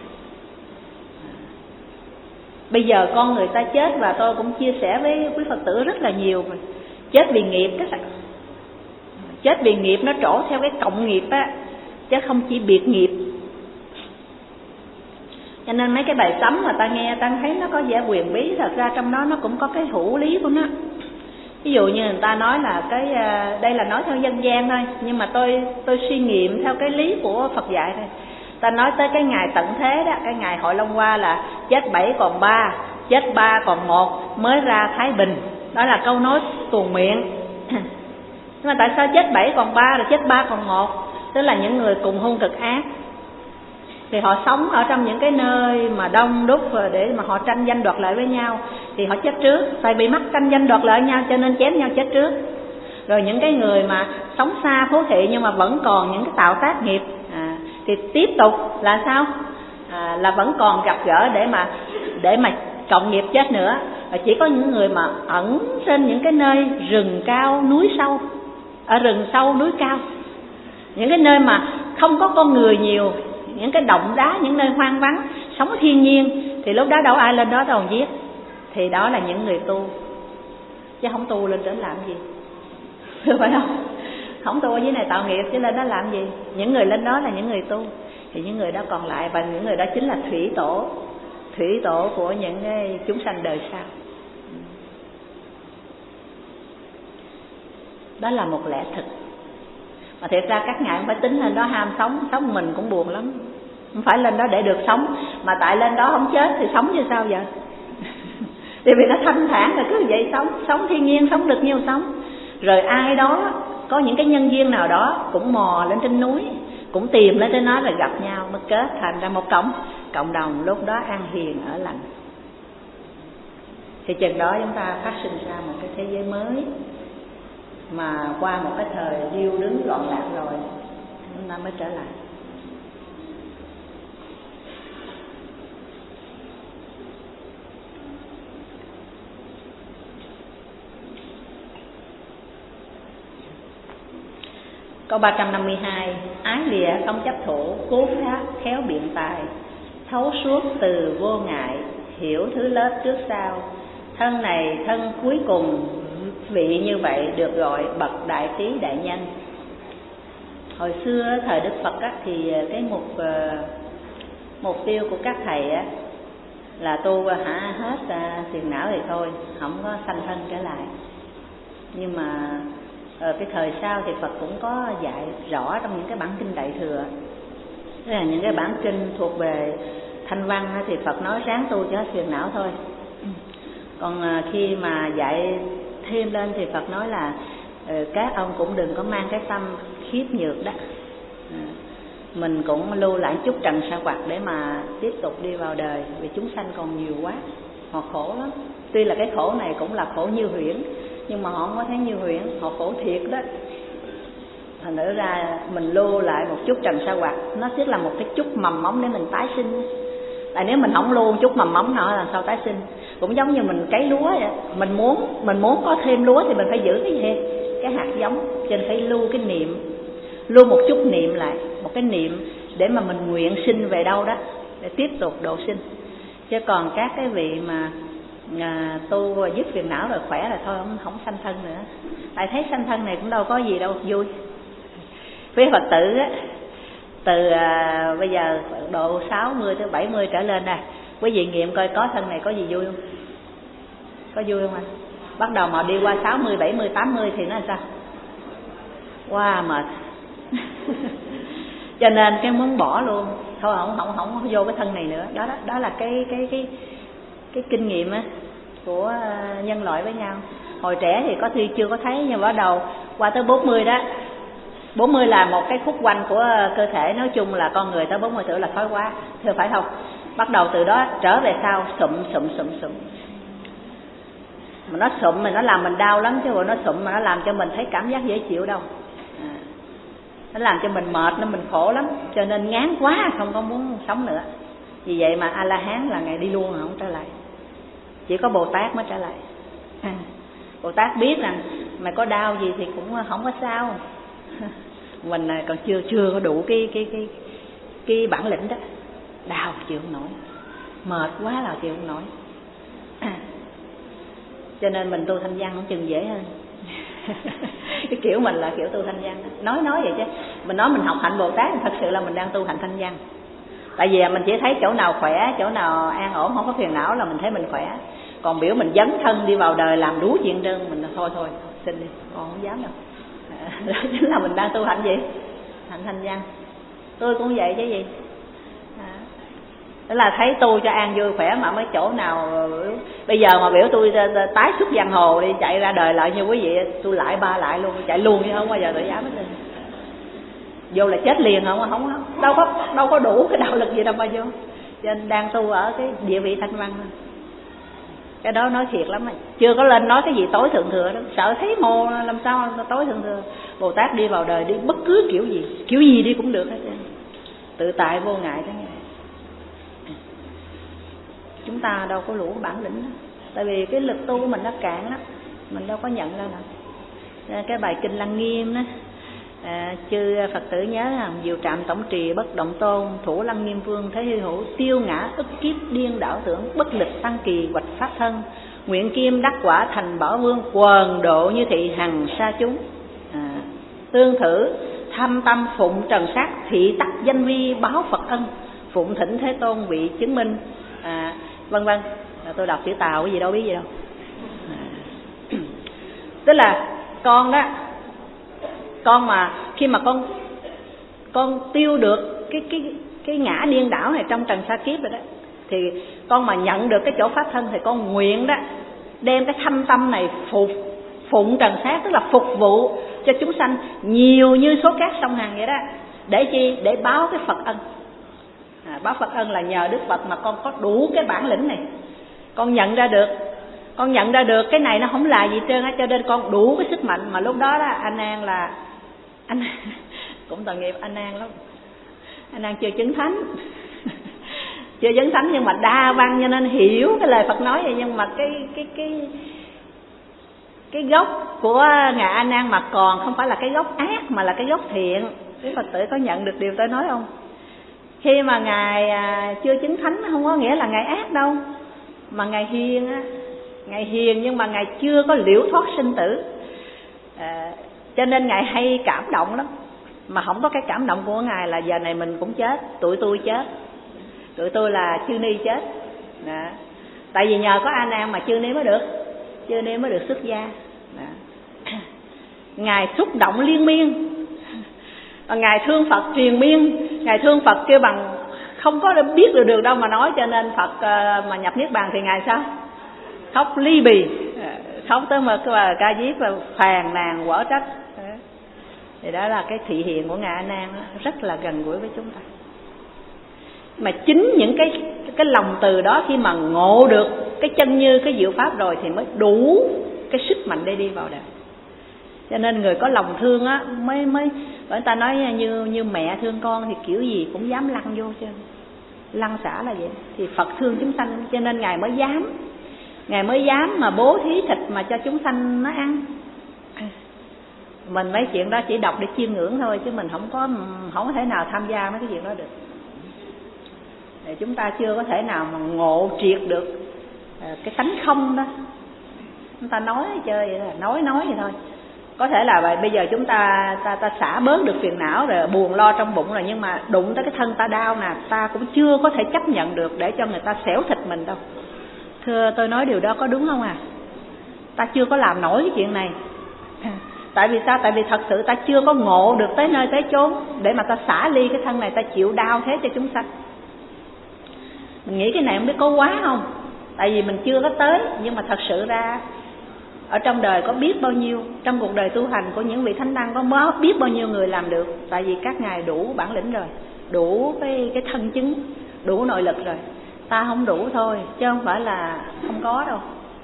Bây giờ con người ta chết, và tôi cũng chia sẻ với quý Phật tử rất là nhiều rồi. Chết vì nghiệp cái chết vì nghiệp nó trổ theo cái cộng nghiệp á, chứ không chỉ biệt nghiệp. Cho nên mấy cái bài sấm mà ta nghe ta thấy nó có vẻ quyền bí, thật ra trong đó nó cũng có cái hữu lý của nó. Ví dụ như người ta nói là cái đây là nói theo dân gian thôi, nhưng mà tôi tôi suy nghiệm theo cái lý của Phật dạy thôi. Ta nói tới cái ngày tận thế đó, cái ngày Hội Long Hoa là chết bảy còn ba, chết ba còn một mới ra Thái Bình. Đó là câu nói tuồn miệng. Nhưng mà tại sao chết bảy còn ba rồi chết ba còn một? Tức là những người cùng hung cực ác thì họ sống ở trong những cái nơi mà đông đúc để mà họ tranh danh đoạt lợi với nhau, thì họ chết trước. Tại bị mắc tranh danh đoạt lợi nhau cho nên chém nhau chết trước. Rồi những cái người mà sống xa phố thị nhưng mà vẫn còn những cái tạo tác nghiệp à, thì tiếp tục là sao? À, là vẫn còn gặp gỡ để mà để mà cộng nghiệp chết nữa. Và chỉ có những người mà ẩn trên những cái nơi rừng cao núi sâu, ở rừng sâu núi cao, những cái nơi mà không có con người nhiều, những cái động đá, những nơi hoang vắng, sống thiên nhiên, thì lúc đó đâu ai lên đó đâu giết. Thì đó là những người tu, chứ không tu lên đó làm gì, phải không? Không tu ở dưới này tạo nghiệp chứ lên đó làm gì? Những người lên đó là những người tu, thì những người đó còn lại, và những người đó chính là thủy tổ, thủy tổ của những cái chúng sanh đời sau. Đó là một lẽ thực. Mà thiệt ra các ngài không phải tính lên đó ham sống, sống mình cũng buồn lắm. Không phải lên đó để được sống, mà tại lên đó không chết thì sống như sao vậy? Thì vì nó thanh thản rồi cứ vậy sống, sống thiên nhiên, sống được nhiêu sống. Rồi ai đó, có những cái nhân duyên nào đó cũng mò lên trên núi, cũng tìm lên trên nó rồi gặp nhau, mới kết thành ra một cộng cộng đồng, lúc đó an hiền ở lành. Thì chừng đó chúng ta phát sinh ra một cái thế giới mới, mà qua một cái thời điêu đứng loạn lạc rồi chúng ta mới trở lại. Câu ba trăm năm mươi hai: ái lìa không chấp thủ, cố pháp khéo biện tài, thấu suốt từ vô ngại, hiểu thứ lớp trước sau, thân này thân cuối cùng, vị như vậy được gọi bậc đại trí đại nhân. Hồi xưa thời Đức Phật á, thì cái mục mục tiêu của các thầy á, là tu hả hết phiền não thì thôi, không có sanh thân trở lại. Nhưng mà ở cái thời sau thì Phật cũng có dạy rõ trong những cái bản kinh Đại Thừa, tức là những cái bản kinh thuộc về thanh văn thì Phật nói ráng tu cho hết phiền não thôi. Còn khi mà dạy thêm lên thì Phật nói là các ông cũng đừng có mang cái tâm khiếp nhược đó. mình cũng lưu lại chút trần sa hoạt để mà tiếp tục đi vào đời, vì chúng sanh còn nhiều quá, họ khổ lắm. Tuy là cái khổ này cũng là khổ như huyễn, nhưng mà họ không có thấy như huyễn, họ khổ thiệt đó. Thành thử ra mình lưu lại một chút trần sa hoạt, nó sẽ là một cái chút mầm móng để mình tái sinh. Tại nếu mình không lưu chút mầm móng nào làm sao tái sinh. Cũng giống như mình cấy lúa vậy, mình muốn mình muốn có thêm lúa thì mình phải giữ cái gì? Cái hạt giống, cho nên phải lưu cái niệm, lưu một chút niệm lại, một cái niệm để mà mình nguyện sinh về đâu đó để tiếp tục độ sinh. Chứ còn các cái vị mà à, tu dứt phiền não rồi khỏe là thôi, không không sanh thân nữa. Tại thấy sanh thân này cũng đâu có gì đâu vui. Với Phật tử á, từ à, bây giờ độ sáu mươi tới bảy mươi trở lên nè, quý vị nghiệm coi có thân này có gì vui không? Có vui không anh? Bắt đầu mà đi qua sáu mươi, bảy mươi, tám mươi thì nó làm sao? Wow, mệt. Cho nên cái muốn bỏ luôn, thôi không không không, không vô cái thân này nữa. Đó đó, đó là cái cái cái cái kinh nghiệm á của nhân loại với nhau. Hồi trẻ thì có khi chưa có thấy, nhưng bắt đầu qua tới bốn mươi đó. bốn mươi là một cái khúc quanh của cơ thể, nói chung là con người tới bốn mươi tuổi là thói quá, thưa phải không? Bắt đầu từ đó trở về sau sụm sụm sụm sụm. Mà nó sụm mà nó làm mình đau lắm, chứ còn nó sụm mà nó làm cho mình thấy cảm giác dễ chịu đâu. À, nó làm cho mình mệt, nó mình khổ lắm, cho nên ngán quá không có muốn sống nữa. Vì vậy mà A La Hán là ngày đi luôn mà không trở lại, chỉ có Bồ Tát mới trở lại. À, Bồ Tát biết rằng mày có đau gì thì cũng không có sao. Mình còn chưa chưa có đủ cái cái cái cái bản lĩnh đó, đau chịu không nổi, mệt quá là chịu không nổi. À, cho nên mình tu thanh văn cũng chừng dễ hơn. Cái kiểu mình là kiểu tu thanh văn, nói nói vậy chứ mình nói mình học hạnh Bồ Tát, thật sự là mình đang tu hạnh thanh văn. Tại vì mình chỉ thấy chỗ nào khỏe, chỗ nào an ổn, không có phiền não là mình thấy mình khỏe. Còn biểu mình dấn thân đi vào đời làm đủ chuyện trơn, mình là thôi thôi xin đi, con không dám đâu. Đó chính là mình đang tu hạnh gì? Hạnh thanh văn. Tôi cũng vậy chứ gì. Đó là thấy tu cho an vui khỏe, mà mấy chỗ nào bây giờ mà biểu tôi tái xuất giang hồ đi, chạy ra đời lại như quý vị, tôi lại ba lại luôn, chạy luôn chứ không bao giờ tôi dám hết. Vô là chết liền, không không đâu có đâu có đủ cái đạo lực gì đâu mà vô. Cho nên đang tu ở cái địa vị thanh văn. Cái đó nói thiệt lắm, chưa có lên nói cái gì tối thượng thừa đó, sợ thấy mồ làm sao tối thượng thừa. Bồ Tát đi vào đời đi bất cứ kiểu gì, kiểu gì đi cũng được hết trơn, tự tại vô ngại thế này. Chúng ta đâu có đủ bản lĩnh đó. Tại vì cái lực tu của mình nó cạn lắm, mình đâu có nhận ra đâu. Cái bài kinh Lăng Nghiêm đó, à, chư Phật tử nhớ rằng diệu trạm tổng trì bất động tôn, thủ Lăng Nghiêm vương thế hy hữu, tiêu ngã ức kiếp điên đảo tưởng, bất lịch tăng kỳ hoạch pháp thân, nguyện kim đắc quả thành bảo vương, quần độ như thị hằng sa chúng. À, tương thử thâm tâm phụng trần sát, thị tắc danh vi báo Phật ân, phụng thỉnh Thế Tôn vị chứng minh. À, vân vân. À, tôi đọc chữ Tàu cái gì đâu biết gì đâu. À, tức là con đó, con mà khi mà con con tiêu được cái cái cái ngã điên đảo này trong trần sa kiếp rồi đó, thì con mà nhận được cái chỗ pháp thân thì con nguyện đó đem cái thâm tâm này phục phụng trần sát, tức là phục vụ cho chúng sanh nhiều như số cát sông Hằng vậy đó. Để chi? Để báo cái Phật ân. À, báo Phật ân là nhờ Đức Phật mà con có đủ cái bản lĩnh này, con nhận ra được, con nhận ra được cái này nó không là gì trơn á, cho nên con đủ cái sức mạnh. Mà lúc đó đó anh An là anh cũng tội nghiệp anh An lắm, anh An chưa chứng thánh. Chưa chứng thánh nhưng mà đa văn cho nên hiểu cái lời Phật nói vậy. Nhưng mà cái cái cái cái gốc của ngài A Nan mà còn không phải là cái gốc ác mà là cái gốc thiện. Quý Phật tử có nhận được điều tôi nói không? Khi mà ngài à, chưa chứng thánh không có nghĩa là ngài ác đâu, mà ngài hiền á, ngài hiền nhưng mà ngài chưa có liễu thoát sinh tử. À, cho nên ngài hay cảm động lắm. Mà không có cái cảm động của ngài là giờ này mình cũng chết, tụi tôi chết, tụi tôi là chư ni chết. Đó. Tại vì nhờ có A Nan mà chư ni mới được, chư ni mới được xuất gia. Đó. Ngài xúc động liên miên, ngài thương Phật triền miên, ngài thương Phật kêu bằng không có biết được được đâu mà nói. Cho nên Phật mà nhập niết bàn thì ngài sao? Khóc ly bì, khóc tới mà cái bà Ca Diếp và phàn nàn quở trách. Thì đó là cái thị hiện của Ngài A Nan rất là gần gũi với chúng ta. Mà chính những cái cái lòng từ đó, khi mà ngộ được cái chân như, cái diệu pháp rồi thì mới đủ cái sức mạnh để đi vào đời. Cho nên người có lòng thương á mới mới người ta nói như như mẹ thương con thì kiểu gì cũng dám lăn vô chứ. Lăn xả là vậy. Thì Phật thương chúng sanh cho nên Ngài mới dám. Ngài mới dám mà bố thí thịt mà cho chúng sanh nó ăn. Mình mấy chuyện đó chỉ đọc để chiêm ngưỡng thôi, chứ mình không có không có thể nào tham gia mấy cái chuyện đó được. Thì chúng ta chưa có thể nào mà ngộ triệt được cái tánh không đó. Chúng ta nói chơi vậy là nói nói vậy thôi. Có thể là vậy, bây giờ chúng ta ta ta xả bớt được phiền não rồi, buồn lo trong bụng rồi, nhưng mà đụng tới cái thân ta đau nè, ta cũng chưa có thể chấp nhận được để cho người ta xẻo thịt mình đâu. Thưa tôi nói điều đó có đúng không à? Ta chưa có làm nổi cái chuyện này. Tại vì sao? Tại vì thật sự ta chưa có ngộ được tới nơi tới chốn để mà ta xả ly cái thân này, ta chịu đau thế cho chúng sanh. Mình nghĩ cái này không biết có quá không? Tại vì mình chưa có tới. Nhưng mà thật sự ra ở trong đời có biết bao nhiêu, trong cuộc đời tu hành của những vị thánh tăng có biết bao nhiêu người làm được. Tại vì các ngài đủ bản lĩnh rồi, đủ cái, cái thân chứng, đủ nội lực rồi. Ta không đủ thôi, chứ không phải là không có đâu.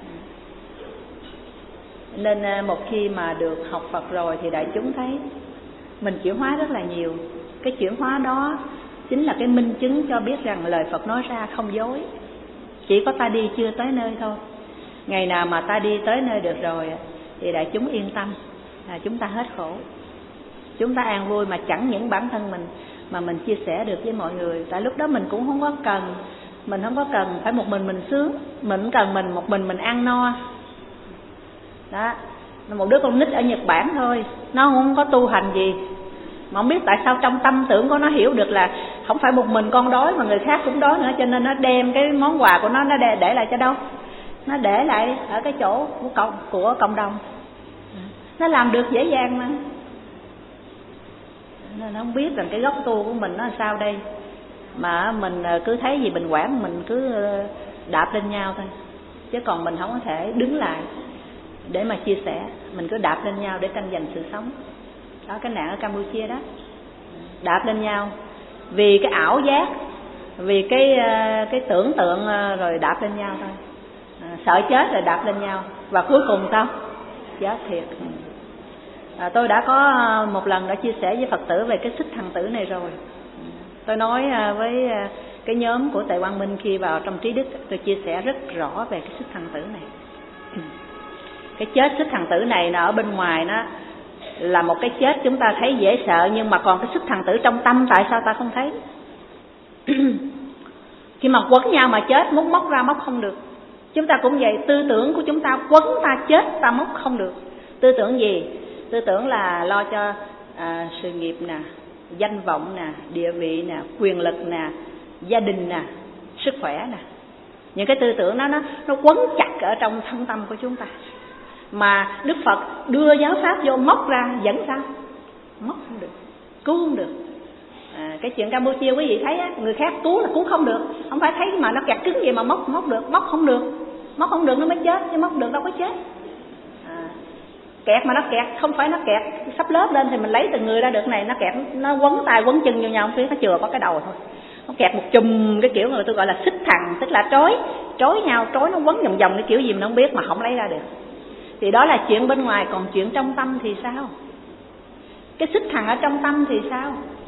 Nên một khi mà được học Phật rồi thì đại chúng thấy mình chuyển hóa rất là nhiều. Cái chuyển hóa đó chính là cái minh chứng cho biết rằng lời Phật nói ra không dối. Chỉ có ta đi chưa tới nơi thôi. Ngày nào mà ta đi tới nơi được rồi thì đại chúng yên tâm là chúng ta hết khổ. Chúng ta an vui, mà chẳng những bản thân mình mà mình chia sẻ được với mọi người. Tại lúc đó mình cũng không có cần, mình không có cần phải một mình mình sướng, mình cần mình một mình mình ăn no. Đó, một đứa con nít ở Nhật Bản thôi, nó không có tu hành gì, mà không biết tại sao trong tâm tưởng của nó hiểu được là không phải một mình con đói mà người khác cũng đói nữa, cho nên nó đem cái món quà của nó nó để, để lại cho đâu? Nó để lại ở cái chỗ của cộng, của cộng đồng. Nó làm được dễ dàng mà. Nên nó không biết rằng cái gốc tu của mình nó là sao đây. Mà mình cứ thấy gì bình quản mình cứ đạp lên nhau thôi. Chứ còn mình không có thể đứng lại để mà chia sẻ. Mình cứ đạp lên nhau để tranh giành sự sống. Đó, cái nạn ở Campuchia đó. Đạp lên nhau vì cái ảo giác, vì cái cái tưởng tượng rồi đạp lên nhau thôi. À, sợ chết rồi đạp lên nhau. Và cuối cùng sao? Chết thiệt. À, tôi đã có một lần đã chia sẻ với Phật tử về cái xích thằng tử này rồi. Tôi nói với cái nhóm của Tề Quang Minh khi vào trong Trí Đức, tôi chia sẻ rất rõ về cái xích thằng tử này. Cái chết xích thằng tử này nó ở bên ngoài nó là một cái chết chúng ta thấy dễ sợ, nhưng mà còn cái xích thằng tử trong tâm tại sao ta không thấy? Khi mà quấn nhau mà chết, muốn móc ra móc không được. Chúng ta cũng vậy, tư tưởng của chúng ta quấn ta chết ta móc không được. Tư tưởng gì? Tư tưởng là lo cho à, sự nghiệp nè, danh vọng nè, địa vị nè, quyền lực nè, gia đình nè, sức khỏe nè. Những cái tư tưởng đó nó, nó quấn chặt ở trong thân tâm của chúng ta. Mà Đức Phật đưa giáo pháp vô móc ra vẫn sao? Móc không được, cứu không được. À, cái chuyện Campuchia quý vị thấy á, người khác cứu là cứu không được. Không phải thấy mà nó kẹt cứng vậy mà móc móc được, móc không được. Móc không được nó mới chết, chứ móc được đâu có chết. À, kẹt mà nó kẹt, không phải nó kẹt sắp lớp lên thì mình lấy từng người ra được này, nó kẹt nó quấn tay quấn chân vô nhau, không biết nó chừa có cái đầu thôi. Nó kẹt một chùm cái kiểu người tôi gọi là xích thằng, tức là trói, trói nhau, trói nó quấn vòng vòng cái kiểu gì mình không biết mà không lấy ra được. Thì đó là chuyện bên ngoài, còn chuyện trong tâm thì sao? Cái xích thằng ở trong tâm thì sao?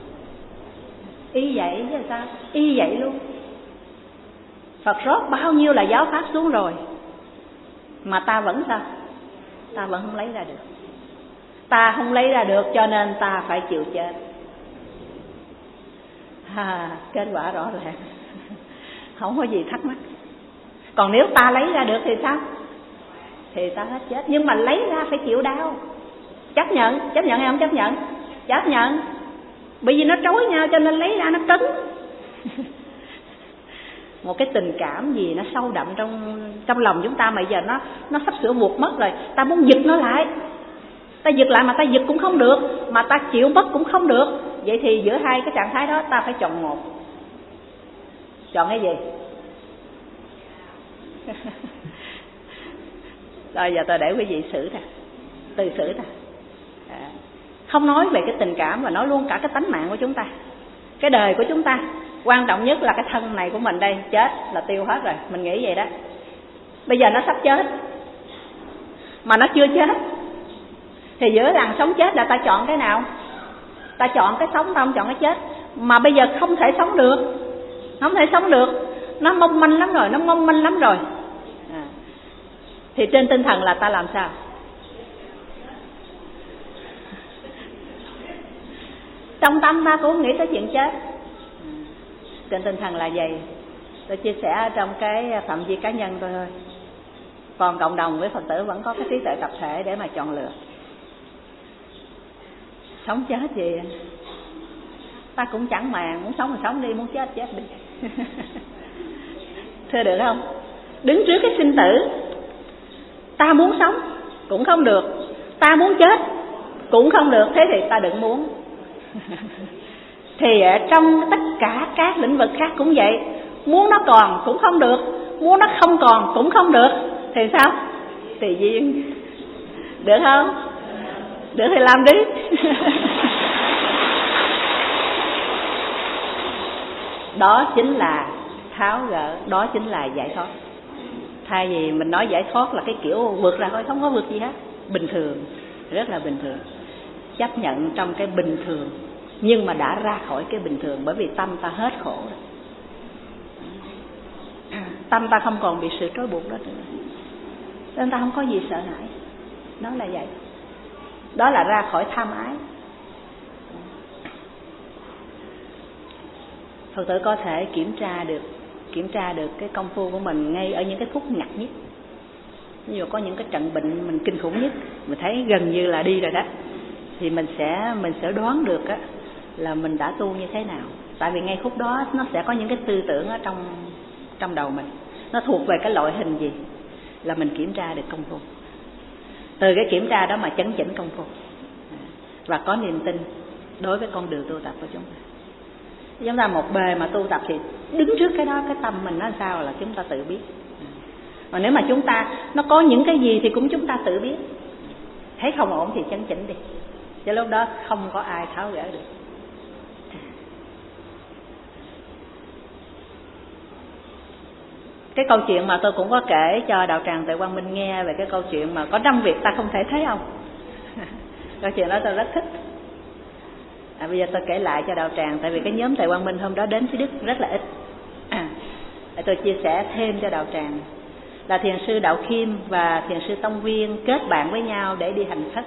Y vậy chứ sao? Y vậy luôn. Phật rót bao nhiêu là giáo pháp xuống rồi mà ta vẫn sao? Ta vẫn không lấy ra được. Ta không lấy ra được cho nên ta phải chịu chết. À, kết quả rõ ràng. Không có gì thắc mắc. Còn nếu ta lấy ra được thì sao? Thì ta hết chết. Nhưng mà lấy ra phải chịu đau. Chấp nhận, chấp nhận hay không chấp nhận? Chấp nhận. Bởi vì nó trói nhau cho nên lấy ra nó cứng. Một cái tình cảm gì nó sâu đậm trong trong lòng chúng ta mà giờ nó nó sắp sửa vụt mất rồi, ta muốn giật nó lại. Ta giật lại mà ta giật cũng không được, mà ta chịu mất cũng không được. Vậy thì giữa hai cái trạng thái đó ta phải chọn một. Chọn cái gì? Rồi giờ tôi để quý vị xử nè, từ xử nè. À, không nói về cái tình cảm mà nói luôn cả cái tánh mạng của chúng ta, cái đời của chúng ta. Quan trọng nhất là cái thân này của mình đây, chết là tiêu hết rồi, mình nghĩ vậy đó. Bây giờ nó sắp chết mà nó chưa chết, thì giữa rằng sống chết là ta chọn cái nào? Ta chọn cái sống, ta không chọn cái chết. Mà bây giờ không thể sống được, không thể sống được, nó mong manh lắm rồi, nó mong manh lắm rồi. À. Thì trên tinh thần là ta làm sao? Trong tâm ta cũng nghĩ tới chuyện chết. Trên tinh thần là vậy. Tôi chia sẻ trong cái phạm vi cá nhân tôi thôi. Còn cộng đồng với Phật tử vẫn có cái trí tuệ tập thể để mà chọn lựa. Sống chết gì ta cũng chẳng màng, muốn sống thì sống đi, muốn chết chết đi. Thưa được không? Đứng trước cái sinh tử, ta muốn sống cũng không được, ta muốn chết cũng không được, thế thì ta đừng muốn. Thì ở trong tất cả các lĩnh vực khác cũng vậy, muốn nó còn cũng không được, muốn nó không còn cũng không được, thì sao? Tùy duyên. Được không? Được thì làm đi. Đó chính là tháo gỡ, đó chính là giải thoát. Thay vì mình nói giải thoát là cái kiểu vượt ra thôi, không có vượt gì hết. Bình thường, rất là bình thường. Chấp nhận trong cái bình thường, nhưng mà đã ra khỏi cái bình thường, bởi vì tâm ta hết khổ rồi. Tâm ta không còn bị sự trói buộc đó nữa, nên ta không có gì sợ hãi. Đó là vậy. Đó là ra khỏi tham ái. Phật tử có thể kiểm tra được kiểm tra được cái công phu của mình ngay ở những cái phút ngặt nhất. Ví dụ có những cái trận bệnh mình kinh khủng nhất, mình thấy gần như là đi rồi đó, thì mình sẽ mình sẽ đoán được á là mình đã tu như thế nào. Tại vì ngay phút đó nó sẽ có những cái tư tưởng ở trong trong đầu mình, nó thuộc về cái loại hình gì là mình kiểm tra được công phu. Từ cái kiểm tra đó mà chấn chỉnh công phu và có niềm tin đối với con đường tu tập của chúng ta. Chúng ta một bề mà tu tập thì đứng trước cái đó, cái tâm mình nó sao là chúng ta tự biết. Mà nếu mà chúng ta nó có những cái gì thì cũng chúng ta tự biết. Thấy không ổn thì chấn chỉnh đi, chứ lúc đó không có ai tháo gỡ được. Cái câu chuyện mà tôi cũng có kể cho đạo tràng Tuệ Quang Minh nghe về cái câu chuyện mà có năm việc ta không thể thấy không. Câu chuyện đó tôi rất thích. À, bây giờ tôi kể lại cho đạo tràng, tại vì cái nhóm Tuệ Quang Minh hôm đó đến phía Đức rất là ít. À, để tôi chia sẻ thêm cho đạo tràng là thiền sư Đạo Kim và thiền sư Tông Viên kết bạn với nhau để đi hành khất.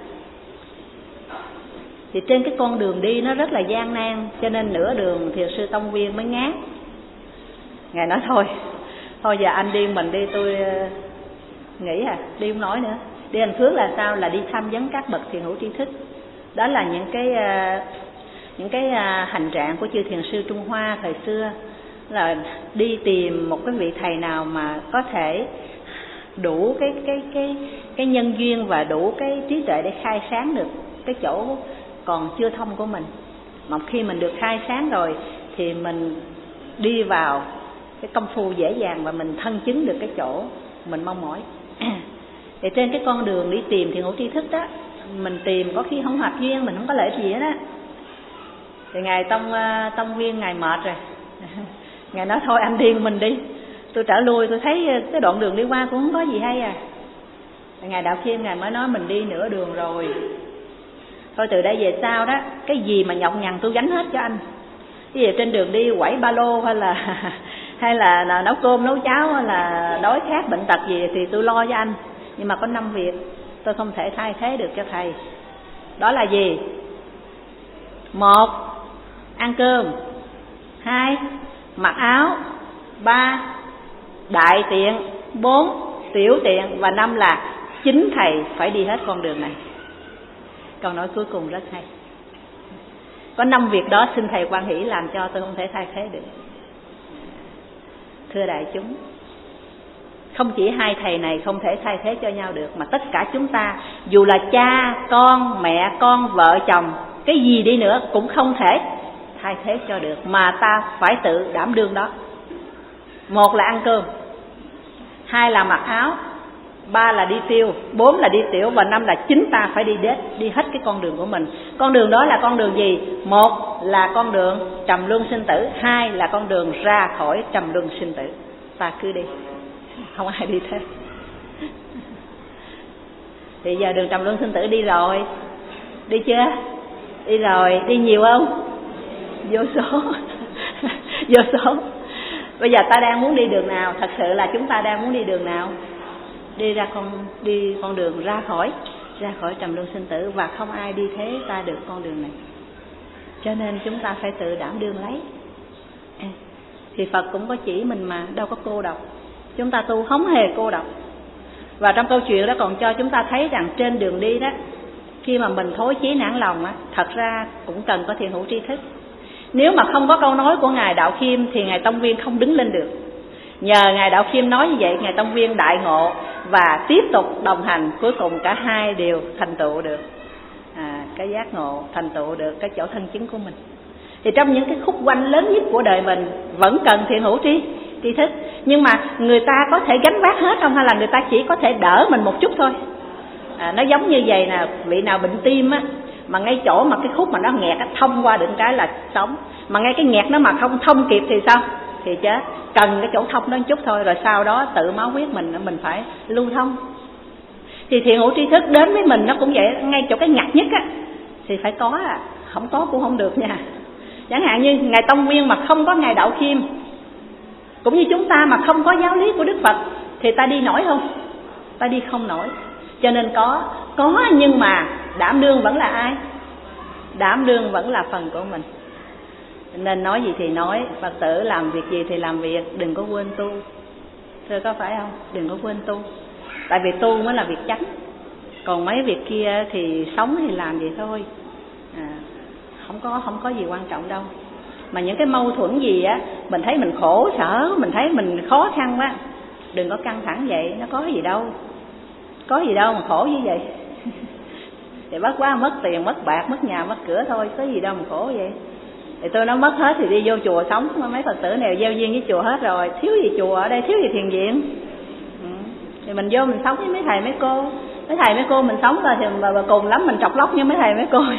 Thì trên cái con đường đi nó rất là gian nan, cho nên nửa đường thiền sư Tông Viên mới ngán. Ngài nói thôi, thôi giờ anh đi mình đi, tôi nghĩ à, đi không nói nữa. Đi hành phước là sao? Là đi tham vấn các bậc thiền hữu tri thức. Đó là những cái những cái hành trạng của chư thiền sư Trung Hoa thời xưa, là đi tìm một cái vị thầy nào mà có thể đủ cái cái cái cái nhân duyên và đủ cái trí tuệ để khai sáng được cái chỗ còn chưa thông của mình. Mà khi mình được khai sáng rồi thì mình đi vào cái công phu dễ dàng và mình thân chứng được cái chỗ mình mong mỏi. Thì trên cái con đường đi tìm thiền hữu tri thức đó, mình tìm có khi không hợp duyên, mình không có lợi gì hết á. Thì ngài Tông Tông Viên ngài mệt rồi. Ngài nói thôi anh điên mình đi, tôi trở lui, tôi thấy cái đoạn đường đi qua cũng không có gì hay à. Ngài Đạo Kim ngài mới nói mình đi nửa đường rồi, thôi từ đây về sau đó cái gì mà nhọc nhằn tôi gánh hết cho anh. Cái gì trên đường đi quẩy ba lô hay là hay là nấu cơm nấu cháo hay là đói khát bệnh tật gì thì tôi lo cho anh. Nhưng mà có năm việc tôi không thể thay thế được cho thầy. Đó là gì? Một, ăn cơm. Hai, mặc áo. Ba, đại tiện. Bốn, tiểu tiện. Và năm là chính thầy phải đi hết con đường này. Câu nói cuối cùng rất hay. Có năm việc đó xin thầy quan hỷ làm cho, tôi không thể thay thế được. Thưa đại chúng, không chỉ hai thầy này không thể thay thế cho nhau được, mà tất cả chúng ta, dù là cha, con, mẹ, con, vợ, chồng, cái gì đi nữa cũng không thể thay thế cho được, mà ta phải tự đảm đương đó. Một là ăn cơm, hai là mặc áo, ba là đi tiêu, bốn là đi tiểu, và năm là chính ta phải đi đến, đi hết cái con đường của mình. Con đường đó là con đường gì? Một là con đường trầm luân sinh tử, hai là con đường ra khỏi trầm luân sinh tử. Ta cứ đi, không ai đi thế. Thì giờ đường trầm luân sinh tử đi rồi, đi chưa? Đi rồi, đi nhiều không? Vô số. Vô số. Bây giờ ta đang muốn đi đường nào? Thật sự là chúng ta đang muốn đi đường nào? Đi ra con đi con đường ra khỏi ra khỏi trầm luân sinh tử, và không ai đi thế ta được con đường này. Cho nên chúng ta phải tự đảm đương lấy. Thì Phật cũng có chỉ mình mà, đâu có cô độc. Chúng ta tu không hề cô độc. Và trong câu chuyện đó còn cho chúng ta thấy rằng trên đường đi đó, khi mà mình thối chí nản lòng á, thật ra cũng cần có thiền hữu tri thức. Nếu mà không có câu nói của Ngài Đạo Khiêm thì Ngài Tông Viên không đứng lên được. Nhờ Ngài Đạo Khiêm nói như vậy, Ngài Tông Viên đại ngộ và tiếp tục đồng hành, cuối cùng cả hai đều thành tựu được à, cái giác ngộ, thành tựu được cái chỗ thân chứng của mình. Thì trong những cái khúc quanh lớn nhất của đời mình vẫn cần thiện hữu tri tri thức, nhưng mà người ta có thể gánh vác hết không, hay là người ta chỉ có thể đỡ mình một chút thôi. À, nó giống như vậy nè, vị nào bệnh tim á, mà ngay chỗ mà cái khúc mà nó nghẹt á, thông qua được cái là sống, mà ngay cái nghẹt nó mà không thông kịp thì sao? Thì chết. Cần cái chỗ thông đó một chút thôi, rồi sau đó tự máu huyết mình mình phải lưu thông. Thì thiện hữu tri thức đến với mình nó cũng vậy, ngay chỗ cái ngặt nhất á thì phải có, à không có cũng không được nha. Chẳng hạn như Ngài Tông Nguyên mà không có Ngài Đạo Khiêm, cũng như chúng ta mà không có giáo lý của Đức Phật, thì ta đi nổi không? Ta đi không nổi. Cho nên có có nhưng mà đảm đương vẫn là ai? Đảm đương vẫn là phần của mình. Nên nói gì thì nói, Phật tử làm việc gì thì làm việc, đừng có quên tu. Thưa có phải không? Đừng có quên tu. Tại vì tu mới là việc chánh. Còn mấy việc kia thì sống thì làm vậy thôi. À, không có không có gì quan trọng đâu. Mà những cái mâu thuẫn gì á, mình thấy mình khổ sở, mình thấy mình khó khăn quá, đừng có căng thẳng vậy, nó có gì đâu. Có gì đâu mà khổ như vậy. Thì bất quá mất tiền, mất bạc, mất nhà, mất cửa thôi, có gì đâu mà khổ vậy. Thì tôi nói mất hết thì đi vô chùa sống, mấy Phật tử này gieo duyên với chùa hết rồi, thiếu gì chùa ở đây, thiếu gì thiền viện. Ừ. Thì mình vô mình sống với mấy thầy mấy cô, mấy thầy mấy cô mình sống rồi thì mà, mà cùng lắm mình trọc lóc như mấy thầy mấy cô.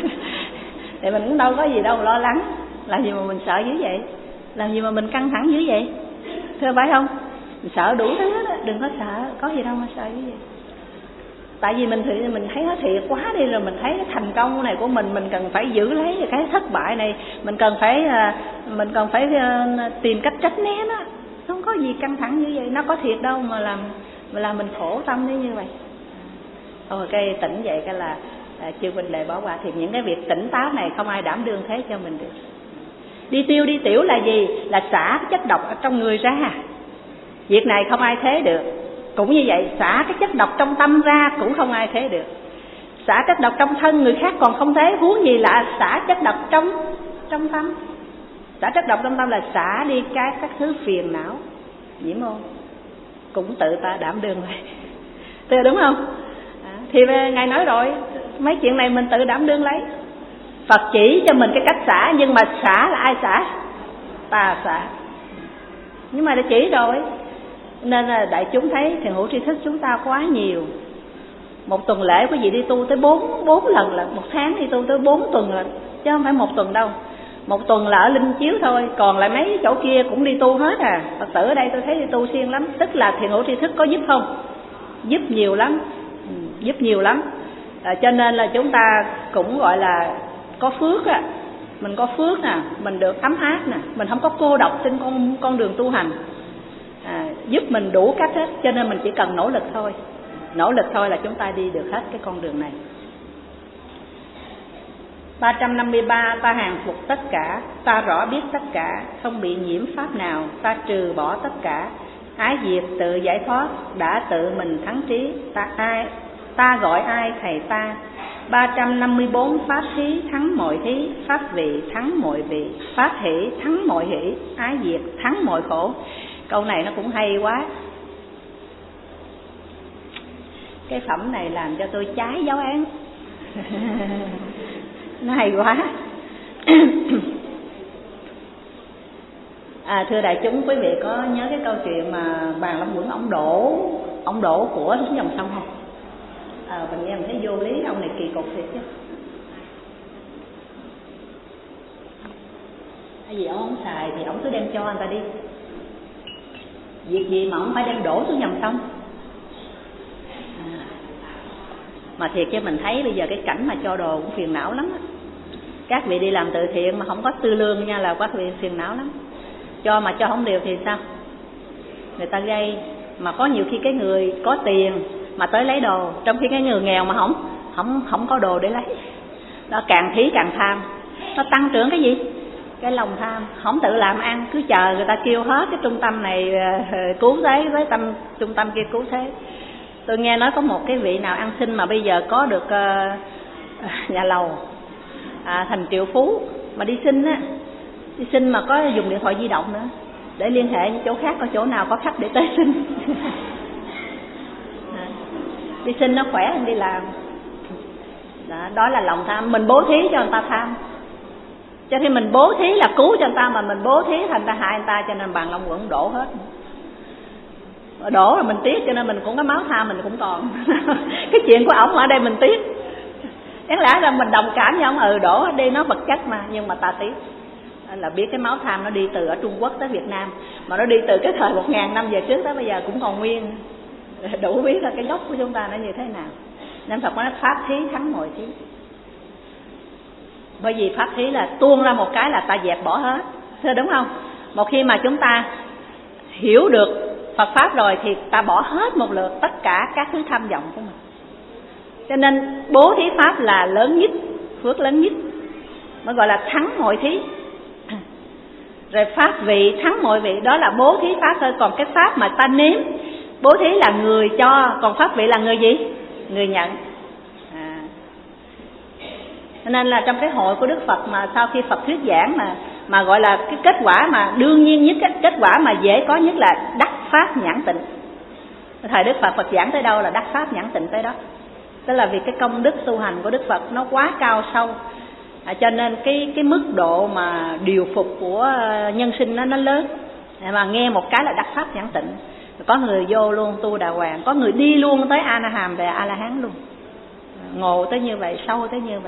Thì mình cũng đâu có gì đâu lo lắng, làm gì mà mình sợ dữ vậy, làm gì mà mình căng thẳng dữ vậy, thưa phải không? Mình sợ đủ thứ đó, đừng có sợ, có gì đâu mà sợ dữ vậy. Tại vì mình thì mình thấy nó thiệt quá đi rồi, mình thấy cái thành công này của mình, mình cần phải giữ lấy cái thất bại này, mình cần phải mình cần phải tìm cách tránh né nó, không có gì căng thẳng như vậy, nó có thiệt đâu mà làm mà làm mình khổ tâm đến như vậy. Thôi cái tỉnh vậy cái là à, chưa Vinh Lệ bỏ qua. Thì những cái việc tỉnh táo này không ai đảm đương thế cho mình được. Đi tiêu đi tiểu là gì? Là xả cái chất độc ở trong người ra. Việc này không ai thế được. Cũng như vậy, xả cái chất độc trong tâm ra cũng không ai thế được. Xả chất độc trong thân người khác còn không thế, huống gì là xả chất độc trong trong tâm. Xả chất độc trong tâm là xả đi cái các thứ phiền não, nhiễm ô, cũng tự ta đảm đương vậy. Thưa đúng không? À, thì Ngài nói rồi, mấy chuyện này mình tự đảm đương lấy. Phật chỉ cho mình cái cách xả, nhưng mà xả là ai xả? Ta xả. Nhưng mà đã chỉ rồi, nên là đại chúng thấy thiền hữu tri thức chúng ta quá nhiều. Một tuần lễ quý vị đi tu tới bốn bốn lần, là một tháng đi tu tới bốn tuần rồi, chứ không phải một tuần đâu. Một tuần là ở Linh Chiếu thôi, còn lại mấy chỗ kia cũng đi tu hết à. Phật tử ở đây tôi thấy đi tu siêng lắm. Tức là thiền hữu tri thức có giúp không? Giúp nhiều lắm, ừ, giúp nhiều lắm. À, cho nên là chúng ta cũng gọi là có phước á. Mình có phước nè, mình được ấm áp nè, mình không có cô độc trên con con đường tu hành. À, giúp mình đủ cách hết, cho nên mình chỉ cần nỗ lực thôi. Nỗ lực thôi là chúng ta đi được hết cái con đường này. Ba trăm năm mươi ba. Ta hàng phục tất cả, ta rõ biết tất cả, không bị nhiễm pháp nào, ta trừ bỏ tất cả. Ái diệt tự giải thoát, đã tự mình thắng trí. Ta ai ta gọi ai thầy ta. Ba trăm năm mươi bốn. Pháp thí thắng mọi thí, pháp vị thắng mọi vị, pháp hỷ thắng mọi hỷ, ái diệt thắng mọi khổ. Câu này nó cũng hay quá. Cái phẩm này làm cho tôi trái giáo án. Nó hay quá. À, thưa đại chúng, quý vị có nhớ cái câu chuyện mà Bàn Long Quẩn ông đổ ông đổ của xuống dòng sông không? À, mình nghe mình thấy vô lý, ông này kỳ cục thiệt chứ. Cái gì ông không xài thì ông cứ đem cho người ta đi. Việc gì mà ông phải đem đổ xuống dòng sông? À, mà thiệt chứ mình thấy bây giờ cái cảnh mà cho đồ cũng phiền não lắm á. Các vị đi làm từ thiện mà không có tư lương nha là các vị phiền não lắm. Cho mà cho không đều thì sao? Người ta gây. Mà có nhiều khi cái người có tiền mà tới lấy đồ, trong khi cái người nghèo mà không không không có đồ để lấy. Đó, càng thí càng tham. Nó tăng trưởng cái gì? Cái lòng tham. Không tự làm ăn, cứ chờ người ta kêu hết cái trung tâm này cứu thế với tâm trung tâm kia cứu thế. Tôi nghe nói có một cái vị nào ăn xin mà bây giờ có được uh, nhà lầu à, thành triệu phú mà đi xin á, đi xin mà có dùng điện thoại di động nữa để liên hệ với chỗ khác, có chỗ nào có khách để tới xin. À, đi xin nó khỏe hơn đi làm. Đó, đó là lòng tham. Mình bố thí cho người ta tham, cho khi mình bố thí là cứu cho người ta, mà mình bố thí thành ra hại người ta, cho nên bàn long quẩn đổ hết. Đổ là mình tiếc, cho nên mình cũng có máu tham mình cũng còn. Cái chuyện của ổng ở đây mình tiếc. Đáng lẽ ra mình đồng cảm với ông, ừ đổ đi nó vật chất mà, nhưng mà ta tiếc. Là biết cái máu tham nó đi từ ở Trung Quốc tới Việt Nam, mà nó đi từ cái thời một ngàn năm về trước tới bây giờ cũng còn nguyên. Đủ biết là cái gốc của chúng ta nó như thế nào. Nên Phật nói pháp thí thắng mọi thí. Bởi vì pháp thí là tuôn ra một cái là ta dẹp bỏ hết, thưa đúng không? Một khi mà chúng ta hiểu được Phật pháp rồi thì ta bỏ hết một lượt tất cả các thứ tham vọng của mình. Cho nên bố thí pháp là lớn nhất, phước lớn nhất, mới gọi là thắng mọi thí. Rồi pháp vị thắng mọi vị, đó là bố thí pháp thôi. Còn cái pháp mà ta nếm, bố thí là người cho, còn pháp vị là người gì? Người nhận. À. Nên là trong cái hội của Đức Phật mà sau khi Phật thuyết giảng mà mà gọi là cái kết quả mà đương nhiên nhất, kết quả mà dễ có nhất là đắc pháp nhãn tịnh. Thời Đức Phật Phật giảng tới đâu là đắc pháp nhãn tịnh tới đó. Tức là vì cái công đức tu hành của Đức Phật nó quá cao sâu, à, cho nên cái cái mức độ mà điều phục của nhân sinh nó nó lớn. À, mà nghe một cái là đắc pháp nhãn tịnh. Có người vô luôn tu đà hoàng, có người đi luôn tới A Na Hàm về A La Hán luôn. Ngộ tới như vậy, sâu tới như vậy.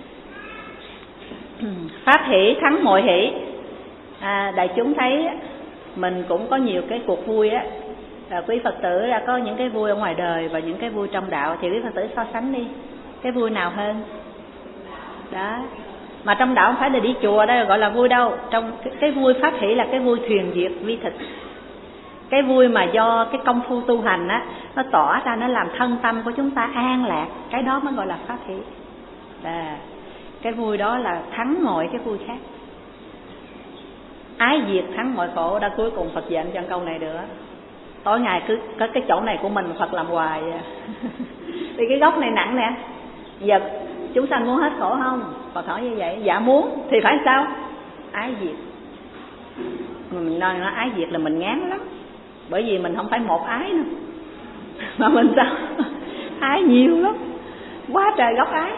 Pháp hỷ thắng mọi hỷ. À, đại chúng thấy mình cũng có nhiều cái cuộc vui á. À, quý Phật tử đã có những cái vui ở ngoài đời và những cái vui trong đạo, thì quý Phật tử so sánh đi, cái vui nào hơn? Đó. Mà trong đạo không phải là đi chùa đây gọi là vui đâu. Trong cái, cái vui pháp hỷ là cái vui thuyền diệt vi thực. Cái vui mà do cái công phu tu hành á, nó tỏ ra, nó làm thân tâm của chúng ta an lạc, cái đó mới gọi là pháp hỷ. À, cái vui đó là thắng mọi cái vui khác. Ái diệt thắng mọi khổ. Đã cuối cùng Phật dạy cho câu này nữa. Tối ngày cứ có cái chỗ này của mình Phật làm hoài. Vì cái gốc này nặng nè. Giờ chúng sanh muốn hết khổ không? Phật hỏi như vậy. Dạ muốn. Thì phải sao? Ái diệt. Mình nói, nói ái diệt là mình ngán lắm. Bởi vì mình không phải một ái nữa, mà mình sao? Ái nhiều lắm, quá trời gốc ái.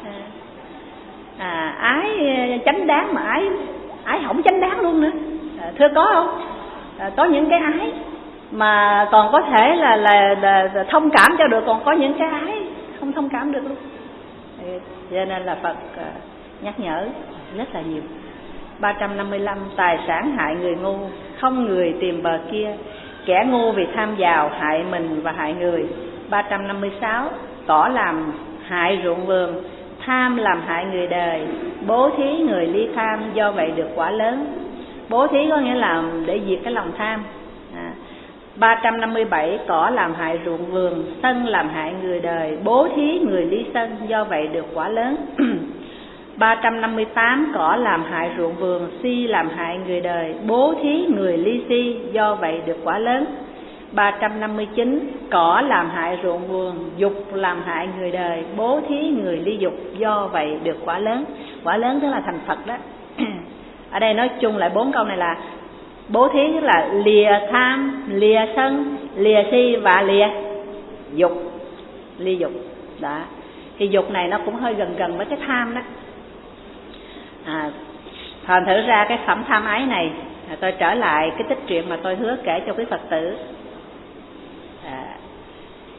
À, ái chánh đáng mà ái ái không chánh đáng luôn nữa. À, thưa có không? À, có những cái ái mà còn có thể là, là, là, là thông cảm cho được, còn có những cái ái không thông cảm được luôn. Cho nên là Phật nhắc nhở rất là nhiều. Ba trăm năm mươi lăm. Tài sản hại người ngu, không người tìm bờ kia. Kẻ ngu vì tham giàu hại mình và hại người. Ba trăm năm mươi sáu. Cỏ làm hại ruộng vườn, tham làm hại người đời. Bố thí người ly tham, do vậy được quả lớn. Bố thí có nghĩa là để diệt cái lòng tham. à. Ba trăm năm mươi bảy. Cỏ làm hại ruộng vườn, sân làm hại người đời. Bố thí người ly sân, do vậy được quả lớn. Ba trăm năm mươi tám. Cỏ làm hại ruộng vườn, si làm hại người đời. Bố thí người ly si, do vậy được quả lớn. Ba trăm năm mươi chín. Cỏ làm hại ruộng vườn, dục làm hại người đời. Bố thí người ly dục, do vậy được quả lớn. Quả lớn tức là thành Phật đó. Ở đây nói chung lại bốn câu này là bố thí tức là lìa tham, lìa sân, lìa si và lìa dục. Ly dục đó. Thì dục này nó cũng hơi gần gần với cái tham đó. À, thành thử ra cái phẩm tham ái này, à, tôi trở lại cái tích truyện mà tôi hứa kể cho quý Phật tử. À,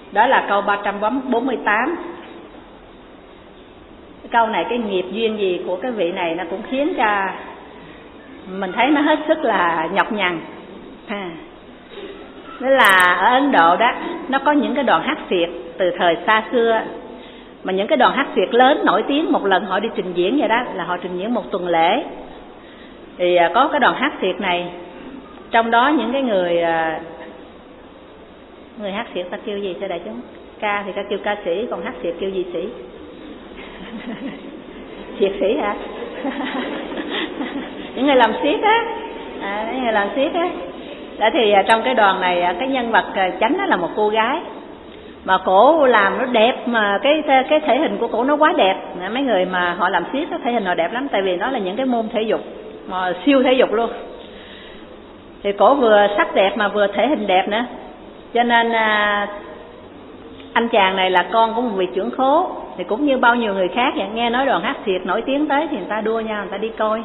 Đó là câu ba trăm bốn mươi tám. Cái câu này, cái nghiệp duyên gì của cái vị này nó cũng khiến cho mình thấy nó hết sức là nhọc nhằn. À, đó là ở Ấn Độ đó, nó có những cái đoàn hát xiệt từ thời xa xưa, mà những cái đoàn hát xiệt lớn nổi tiếng một lần họ đi trình diễn vậy đó, là họ trình diễn một tuần lễ. Thì có cái đoàn hát xiệt này, trong đó những cái người người hát xiệt ta kêu gì thưa đại chúng? Ca thì ta kêu ca sĩ, còn hát xiệt kêu gì sĩ? Xiệt sĩ hả? Những người làm xiết á, à, những người làm xiết á. Đó thì trong cái đoàn này, cái nhân vật chánh đó là một cô gái, mà cổ làm nó đẹp, mà cái cái thể hình của cổ nó quá đẹp. Mấy người mà họ làm xiết thể hình họ đẹp lắm, tại vì nó là những cái môn thể dục mà siêu thể dục luôn. Thì cổ vừa sắc đẹp mà vừa thể hình đẹp nữa, cho nên à, anh chàng này là con của một vị trưởng khố. Thì cũng như bao nhiêu người khác vậy, nghe nói đoàn hát xiệt nổi tiếng tới thì người ta đua nhau, người ta đi coi.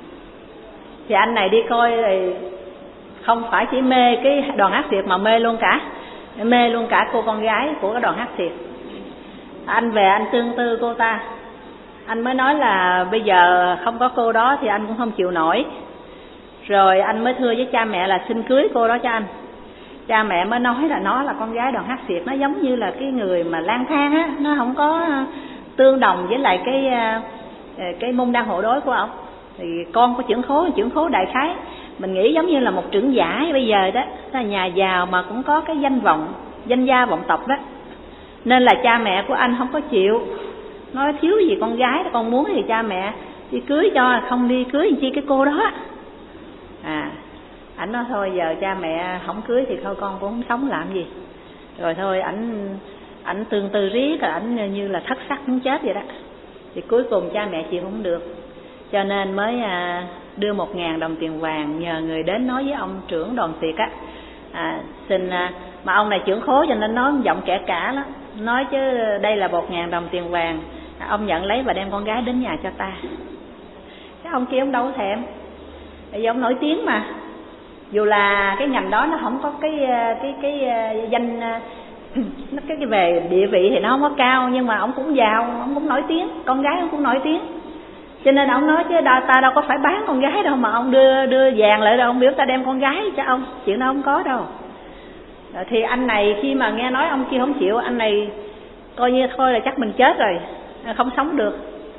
Thì anh này đi coi thì không phải chỉ mê cái đoàn hát xiệt mà mê luôn cả mê luôn cả cô con gái của cái đoàn hát xiệt. Anh về anh tương tư cô ta, anh mới nói là bây giờ không có cô đó thì anh cũng không chịu nổi. Rồi anh mới thưa với cha mẹ là xin cưới cô đó cho anh. Cha mẹ mới nói là nó là con gái đoàn hát xiệt, nó giống như là cái người mà lang thang á, nó không có tương đồng với lại cái cái môn đăng hộ đối của ông. Thì con của trưởng khố, trưởng khố đại khái mình nghĩ giống như là một trưởng giả bây giờ đó, là nhà giàu mà cũng có cái danh vọng, danh gia vọng tộc đó. Nên là cha mẹ của anh không có chịu, nói thiếu gì con gái, con muốn thì cha mẹ đi cưới cho, không đi cưới chi cái cô đó. À, ảnh nói thôi giờ cha mẹ không cưới thì thôi con cũng không sống làm gì. Rồi thôi ảnh ảnh tương tư riết, rồi ảnh như là thất sắc muốn chết vậy đó. Thì cuối cùng cha mẹ chịu không được, cho nên mới à, đưa một ngàn đồng tiền vàng, nhờ người đến nói với ông trưởng đoàn tiệc á, à, xin à, mà ông này trưởng khố cho nên nói giọng kẻ cả lắm, nói chứ đây là một ngàn đồng tiền vàng, à, ông nhận lấy và đem con gái đến nhà cho ta. Cái ông kia ông đâu có thèm, tại vì ông nổi tiếng mà, dù là cái ngành đó nó không có cái cái cái, cái danh nó cái, cái về địa vị thì nó không có cao, nhưng mà ông cũng giàu, ông cũng nổi tiếng, con gái ông cũng nổi tiếng. Cho nên ông nói chứ đâu, ta đâu có phải bán con gái đâu mà ông đưa đưa vàng lại đâu, ông biểu ta đem con gái cho ông, chuyện đó không có đâu. Rồi thì anh này khi mà nghe nói ông kia không chịu, anh này coi như thôi là chắc mình chết rồi, không sống được.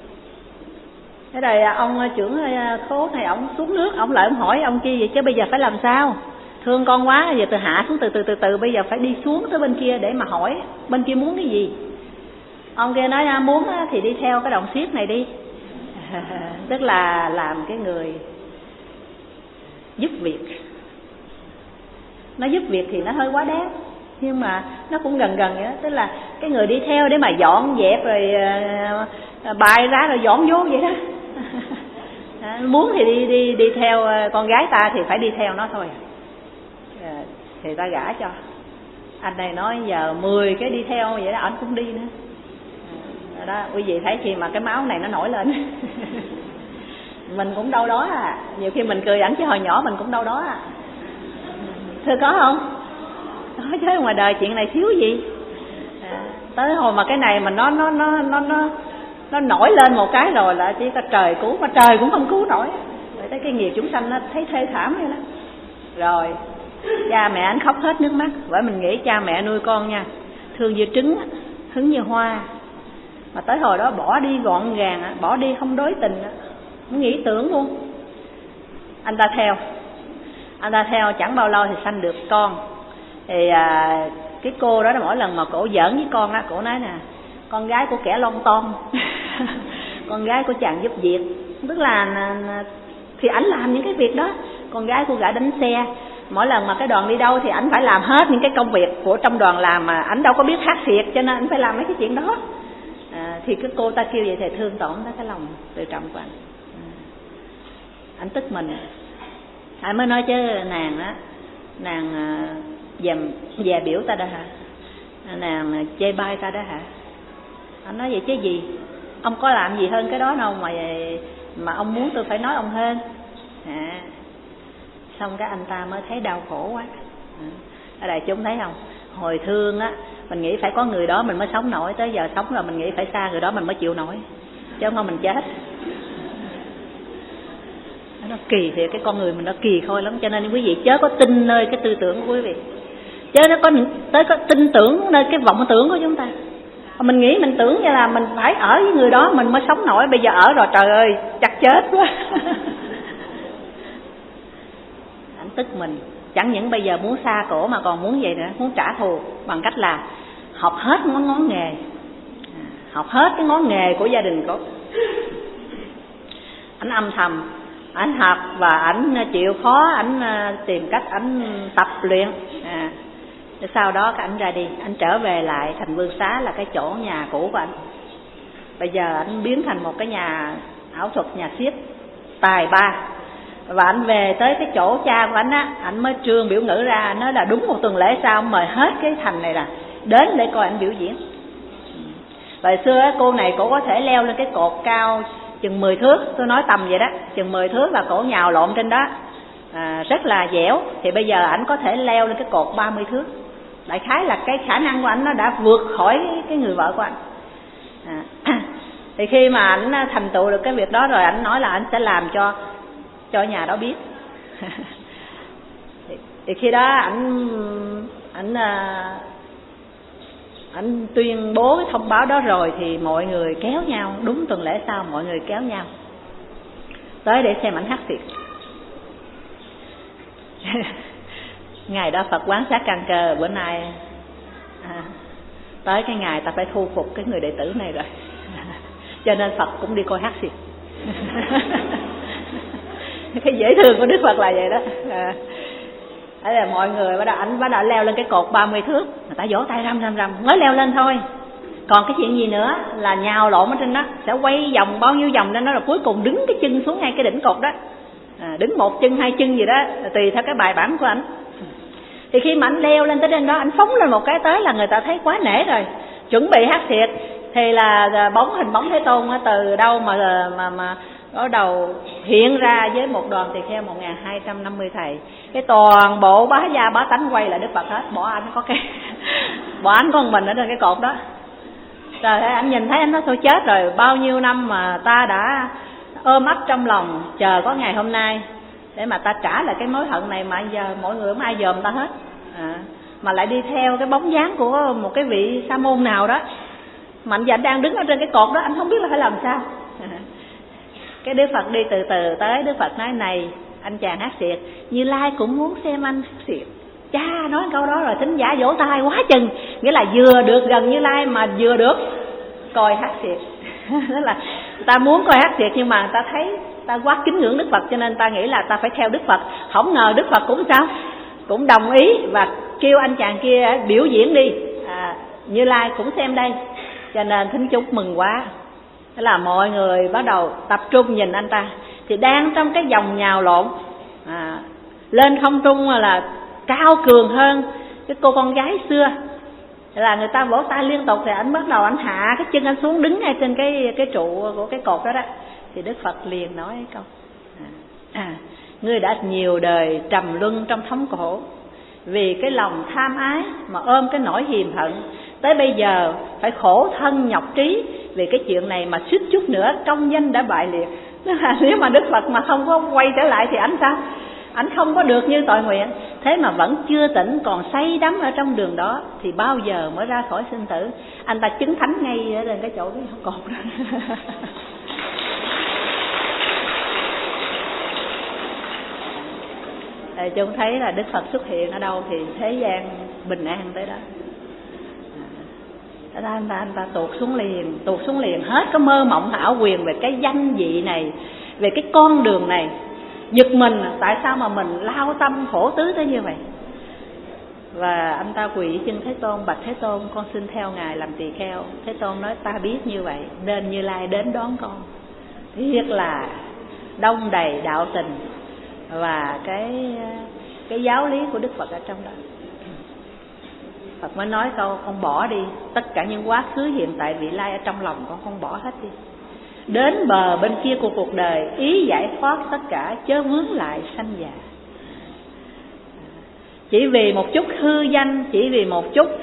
Thế rồi ông trưởng khố này ông xuống nước, ông lại ông hỏi ông kia vậy chứ bây giờ phải làm sao? Thương con quá, giờ từ hạ xuống từ từ từ từ, bây giờ phải đi xuống tới bên kia để mà hỏi bên kia muốn cái gì. Ông kia nói muốn thì đi theo cái đồng xiết này đi. Tức là làm cái người giúp việc. Nó giúp việc thì nó hơi quá đáng, nhưng mà nó cũng gần gần vậy đó. Tức là cái người đi theo để mà dọn dẹp rồi uh, bài ra rồi dọn vô vậy đó. À, muốn thì đi đi đi theo con gái ta thì phải đi theo nó thôi. À, thì ta gả cho. Anh này nói giờ mười cái đi theo vậy đó, anh cũng đi nữa. À, đó, quý vị thấy khi mà cái máu này nó nổi lên. Mình cũng đâu đó à, nhiều khi mình cười ảnh chứ hồi nhỏ mình cũng đâu đó à. Thưa có không? Có chứ, ngoài đời chuyện này thiếu gì. À, tới hồi mà cái này mà nó nó nó nó nó nó nổi lên một cái rồi là chỉ có trời cứu, mà trời cũng không cứu nổi. Vậy tới cái nghiệp chúng sanh nó thấy thê thảm vậy đó. Rồi cha mẹ anh khóc hết nước mắt, bởi mình nghĩ cha mẹ nuôi con nha, thương như trứng, hứng như hoa, mà tới hồi đó bỏ đi gọn gàng, bỏ đi không đối tình, không nghĩ tưởng luôn. Anh ta theo, anh ta theo chẳng bao lâu thì sanh được con. Thì à, cái cô đó mỗi lần mà cổ giỡn với con đó, cổ nói nè, con gái của kẻ lon ton, con gái của chàng giúp việc. Tức là thì ảnh làm những cái việc đó. Con gái của gã đánh xe, mỗi lần mà cái đoàn đi đâu thì ảnh phải làm hết những cái công việc của trong đoàn làm, mà ảnh đâu có biết hát xiệt, cho nên ảnh phải làm mấy cái chuyện đó. À, thì cái cô ta kêu vậy thì thương tổn tới cái lòng tự trọng của ảnh. À, ảnh tức mình. Ảnh mới nói chứ nàng á, nàng dèm dè biểu ta đó hả? Nàng chê bai ta đó hả? Anh nói vậy chứ gì? Ông có làm gì hơn cái đó đâu mà mà ông muốn tôi phải nói ông hơn. À, xong cái anh ta mới thấy đau khổ quá. À, ở đây chúng thấy không? Hồi thương á, Mình nghĩ phải có người đó mình mới sống nổi, tới giờ sống rồi mình nghĩ phải xa người đó mình mới chịu nổi, chứ không mình chết. Nó kỳ thiệt, cái con người mình nó kỳ khôi lắm. Cho nên quý vị chớ có tin nơi cái tư tưởng của quý vị, chớ nó có tới có tin tưởng nơi cái vọng tưởng của chúng ta. Mình nghĩ mình tưởng như là mình phải ở với người đó mình mới sống nổi, bây giờ ở rồi trời ơi chắc chết quá. Ảnh tức mình, chẳng những bây giờ muốn xa cổ mà còn muốn vậy nữa, muốn trả thù bằng cách là học hết ngón ngón nghề, học hết cái ngón nghề của gia đình cổ. Ảnh âm thầm, ảnh học và ảnh chịu khó, ảnh tìm cách ảnh tập luyện. À, sau đó cái ảnh ra đi, ảnh trở về lại thành Vương Xá là cái chỗ nhà cũ của ảnh. Bây giờ ảnh biến thành một cái nhà ảo thuật, nhà xiếc tài ba. Và ảnh về tới cái chỗ cha của ảnh á, ảnh mới trương biểu ngữ ra, nói là đúng một tuần lễ sau mời hết cái thành này là đến để coi ảnh biểu diễn. Và xưa cô này cổ có thể leo lên cái cột cao chừng mười thước, tôi nói tầm vậy đó, chừng mười thước và cổ nhào lộn trên đó, à, rất là dẻo. Thì bây giờ ảnh có thể leo lên cái cột ba mươi thước. Đại khái là cái khả năng của ảnh nó đã vượt khỏi cái người vợ của ảnh. À, thì khi mà ảnh thành tựu được cái việc đó rồi, ảnh nói là ảnh sẽ làm cho cho nhà đó biết. thì, thì khi đó ảnh ảnh ảnh tuyên bố cái thông báo đó rồi thì mọi người kéo nhau, đúng tuần lễ sau mọi người kéo nhau tới để xem ảnh hát tiệc. Ngày đó Phật quán sát căn cơ, bữa nay à, tới cái ngày ta phải thu phục cái người đệ tử này rồi. Cho nên Phật cũng đi coi hát tiệc. Cái dễ thương của Đức Phật là vậy đó. À, đấy là mọi người bắt đầu, ảnh bắt đầu leo lên cái cột ba mươi thước, người ta vỗ tay rầm rầm rầm, mới leo lên thôi. Còn cái chuyện gì nữa là nhào lộn ở trên đó, sẽ quay vòng bao nhiêu vòng lên đó, rồi cuối cùng đứng cái chân xuống ngay cái đỉnh cột đó. À, đứng một chân hai chân gì đó tùy theo cái bài bản của ảnh. Thì khi mà ảnh leo lên tới trên đó, ảnh phóng lên một cái tới là người ta thấy quá nể rồi, chuẩn bị hát thiệt. Thì là bóng hình bóng Thế Tôn từ đâu mà mà mà ở đầu hiện ra với một đoàn tỳ kheo một nghìn hai trăm năm mươi thầy. Cái toàn bộ bá gia bá tánh quay là Đức Phật hết, bỏ anh có cái bỏ anh con mình ở trên cái cột đó. Trời ơi, anh nhìn thấy anh nói thôi chết rồi, bao nhiêu năm mà ta đã ôm ấp trong lòng chờ có ngày hôm nay để mà ta trả lại cái mối hận này, mà giờ mọi người không ai dòm ta hết. À, mà lại đi theo cái bóng dáng của một cái vị sa môn nào đó, mà anh giờ anh đang đứng ở trên cái cột đó, anh không biết là phải làm sao. Cái Đức Phật đi từ từ tới, Đức Phật nói này anh chàng hát xiệt, Như Lai cũng muốn xem anh hát xiệt. Cha nói câu đó rồi thính giả vỗ tay quá chừng, nghĩa là vừa được gần Như Lai mà vừa được coi hát xiệt. Đó là ta muốn coi hát xiệt nhưng mà ta thấy ta quá kính ngưỡng Đức Phật, cho nên ta nghĩ là ta phải theo Đức Phật. Không ngờ Đức Phật cũng sao, cũng đồng ý và kêu anh chàng kia biểu diễn đi, à, Như Lai cũng xem đây. Cho nên thính chúng mừng quá. Thế là mọi người bắt đầu tập trung nhìn anh ta. Thì đang trong cái vòng nhào lộn, à, lên không trung là cao cường hơn cái cô con gái xưa. Thế là người ta vỗ tay liên tục. Thì anh bắt đầu anh hạ cái chân anh xuống, đứng ngay trên cái cái trụ của cái cột đó đó. Thì Đức Phật liền nói câu à, à, ngươi đã nhiều đời trầm luân trong thống khổ, vì cái lòng tham ái mà ôm cái nỗi hiềm hận, tới bây giờ phải khổ thân nhọc trí vì cái chuyện này, mà suýt chút nữa công danh đã bại liệt. Nếu mà Đức Phật mà không có quay trở lại thì ảnh sao? Ảnh không có được như tội nguyện. Thế mà vẫn chưa tỉnh, còn say đắm ở trong đường đó, thì bao giờ mới ra khỏi sinh tử? Anh ta chứng thánh ngay ở trên cái chỗ cái cột đó. Chúng thấy là Đức Phật xuất hiện ở đâu thì thế gian bình an tới đó. Anh ta, anh ta, anh ta tuột xuống liền, tuột xuống liền, hết có mơ mộng hão quyền về cái danh vị này, về cái con đường này. Giật mình, tại sao mà mình lao tâm khổ tứ tới như vậy? Và anh ta quỳ chân Thế Tôn, bạch Thế Tôn, con xin theo Ngài làm tỳ kheo. Thế Tôn nói ta biết như vậy nên Như Lai đến đón con. Thiệt là đông đầy đạo tình và cái cái giáo lý của Đức Phật ở trong đó. Phật mới nói câu con bỏ đi tất cả những quá khứ hiện tại vị lai ở trong lòng con, con bỏ hết đi. Đến bờ bên kia của cuộc đời, ý giải thoát tất cả, chớ vướng lại sanh già. Chỉ vì một chút hư danh, chỉ vì một chút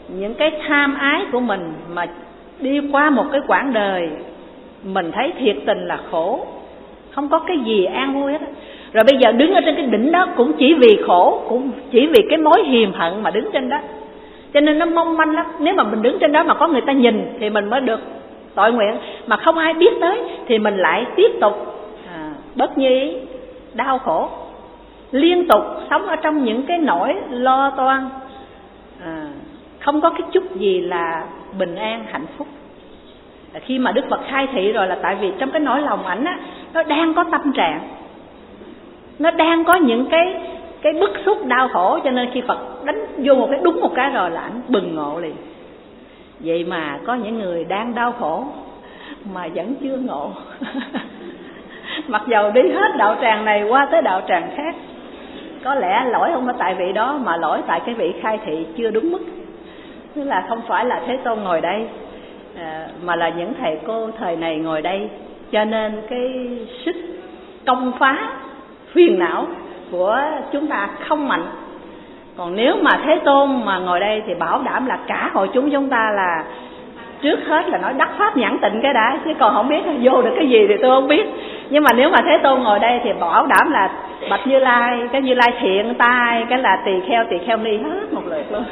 những cái tham ái của mình mà đi qua một cái quãng đời mình thấy thiệt tình là khổ, không có cái gì an vui hết. Rồi bây giờ đứng ở trên cái đỉnh đó cũng chỉ vì khổ, cũng chỉ vì cái mối hiềm hận mà đứng trên đó. Cho nên nó mong manh lắm. Nếu mà mình đứng trên đó mà có người ta nhìn thì mình mới được tội nguyện, mà không ai biết tới thì mình lại tiếp tục à, bất như ý, đau khổ, liên tục sống ở trong những cái nỗi lo toan, à, không có cái chút gì là bình an hạnh phúc. Khi mà Đức Phật khai thị rồi là tại vì trong cái nỗi lòng ảnh á, nó đang có tâm trạng, nó đang có những cái cái bức xúc đau khổ, cho nên khi Phật đánh vô một cái đúng một cái rồi là ảnh bừng ngộ liền. Vậy mà có những người đang đau khổ mà vẫn chưa ngộ. Mặc dầu đi hết đạo tràng này qua tới đạo tràng khác. Có lẽ lỗi không phải tại vị đó, mà lỗi tại cái vị khai thị chưa đúng mức. Tức là không phải là Thế Tôn ngồi đây, à, mà là những thầy cô thời này ngồi đây. Cho nên cái sức công phá phiền não của chúng ta không mạnh. Còn nếu mà Thế Tôn mà ngồi đây thì bảo đảm là cả hội chúng chúng ta là trước hết là nói đắc pháp nhãn tịnh cái đã, chứ còn không biết vô được cái gì thì tôi không biết. Nhưng mà nếu mà Thế Tôn ngồi đây thì bảo đảm là bạch Như Lai, cái Như Lai thiện tai, cái là tỳ kheo tỳ kheo ni hết một lượt luôn.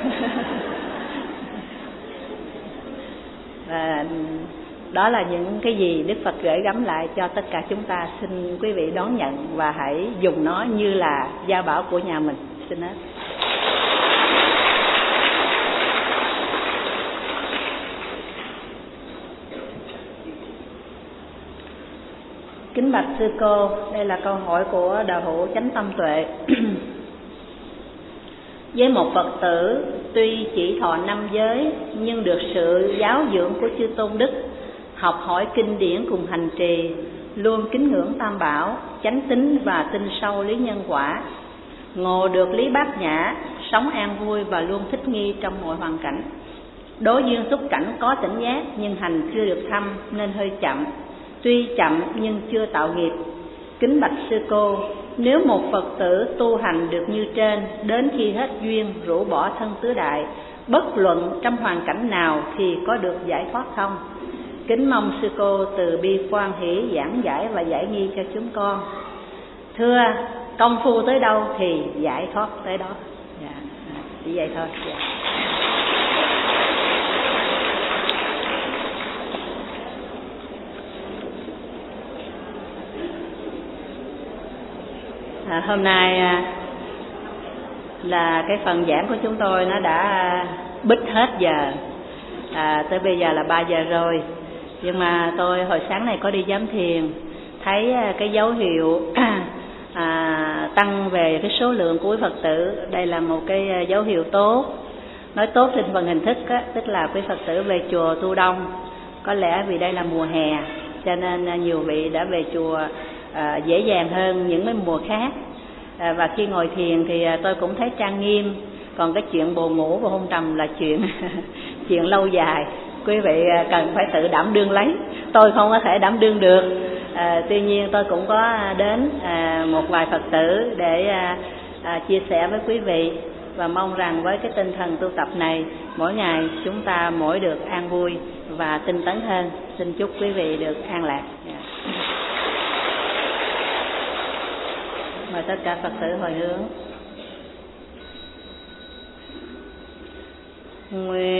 Và đó là những cái gì Đức Phật gửi gắm lại cho tất cả chúng ta. Xin quý vị đón nhận và hãy dùng nó như là gia bảo của nhà mình. Xin hết. Kính bạch sư cô, đây là câu hỏi của đạo hữu Chánh Tâm Tuệ. Với một Phật tử tuy chỉ thọ năm giới nhưng được sự giáo dưỡng của chư tôn đức, học hỏi kinh điển cùng hành trì, luôn kính ngưỡng Tam Bảo, chánh tín và tin sâu lý nhân quả, ngộ được lý bát nhã, sống an vui và luôn thích nghi trong mọi hoàn cảnh. Đối duyên xúc cảnh có tỉnh giác nhưng hành chưa được thâm nên hơi chậm, tuy chậm nhưng chưa tạo nghiệp. Kính bạch sư cô, nếu một Phật tử tu hành được như trên, đến khi hết duyên rũ bỏ thân tứ đại, bất luận trong hoàn cảnh nào thì có được giải thoát không? Kính mong sư cô từ bi quan hỷ giảng giải và giải nghi cho chúng con. Thưa, công phu tới đâu thì giải thoát tới đó. Dạ, chỉ vậy thôi. Dạ. À, hôm nay à, là cái phần giảng của chúng tôi nó đã à, bích hết giờ, à, tới bây giờ là ba giờ rồi. Nhưng mà tôi hồi sáng này có đi giám thiền, thấy à, cái dấu hiệu à, tăng về cái số lượng của quý Phật tử. Đây là một cái à, dấu hiệu tốt. Nói tốt trên phần hình thức á, tức là quý Phật tử về chùa tu đông. Có lẽ vì đây là mùa hè cho nên à, nhiều vị đã về chùa À, dễ dàng hơn những cái mùa khác, à, và khi ngồi thiền thì à, tôi cũng thấy trang nghiêm. Còn cái chuyện bồ ngủ và hôn trầm là chuyện chuyện lâu dài, quý vị à, cần phải tự đảm đương lấy. Tôi không có thể đảm đương được, à, tuy nhiên tôi cũng có đến à, một vài Phật tử để à, à, chia sẻ với quý vị, và mong rằng với cái tinh thần tu tập này, mỗi ngày chúng ta mỗi được an vui và tinh tấn hơn. Xin chúc quý vị được an lạc. Yeah. Mời tất cả Phật tử hồi hướng. Nguyện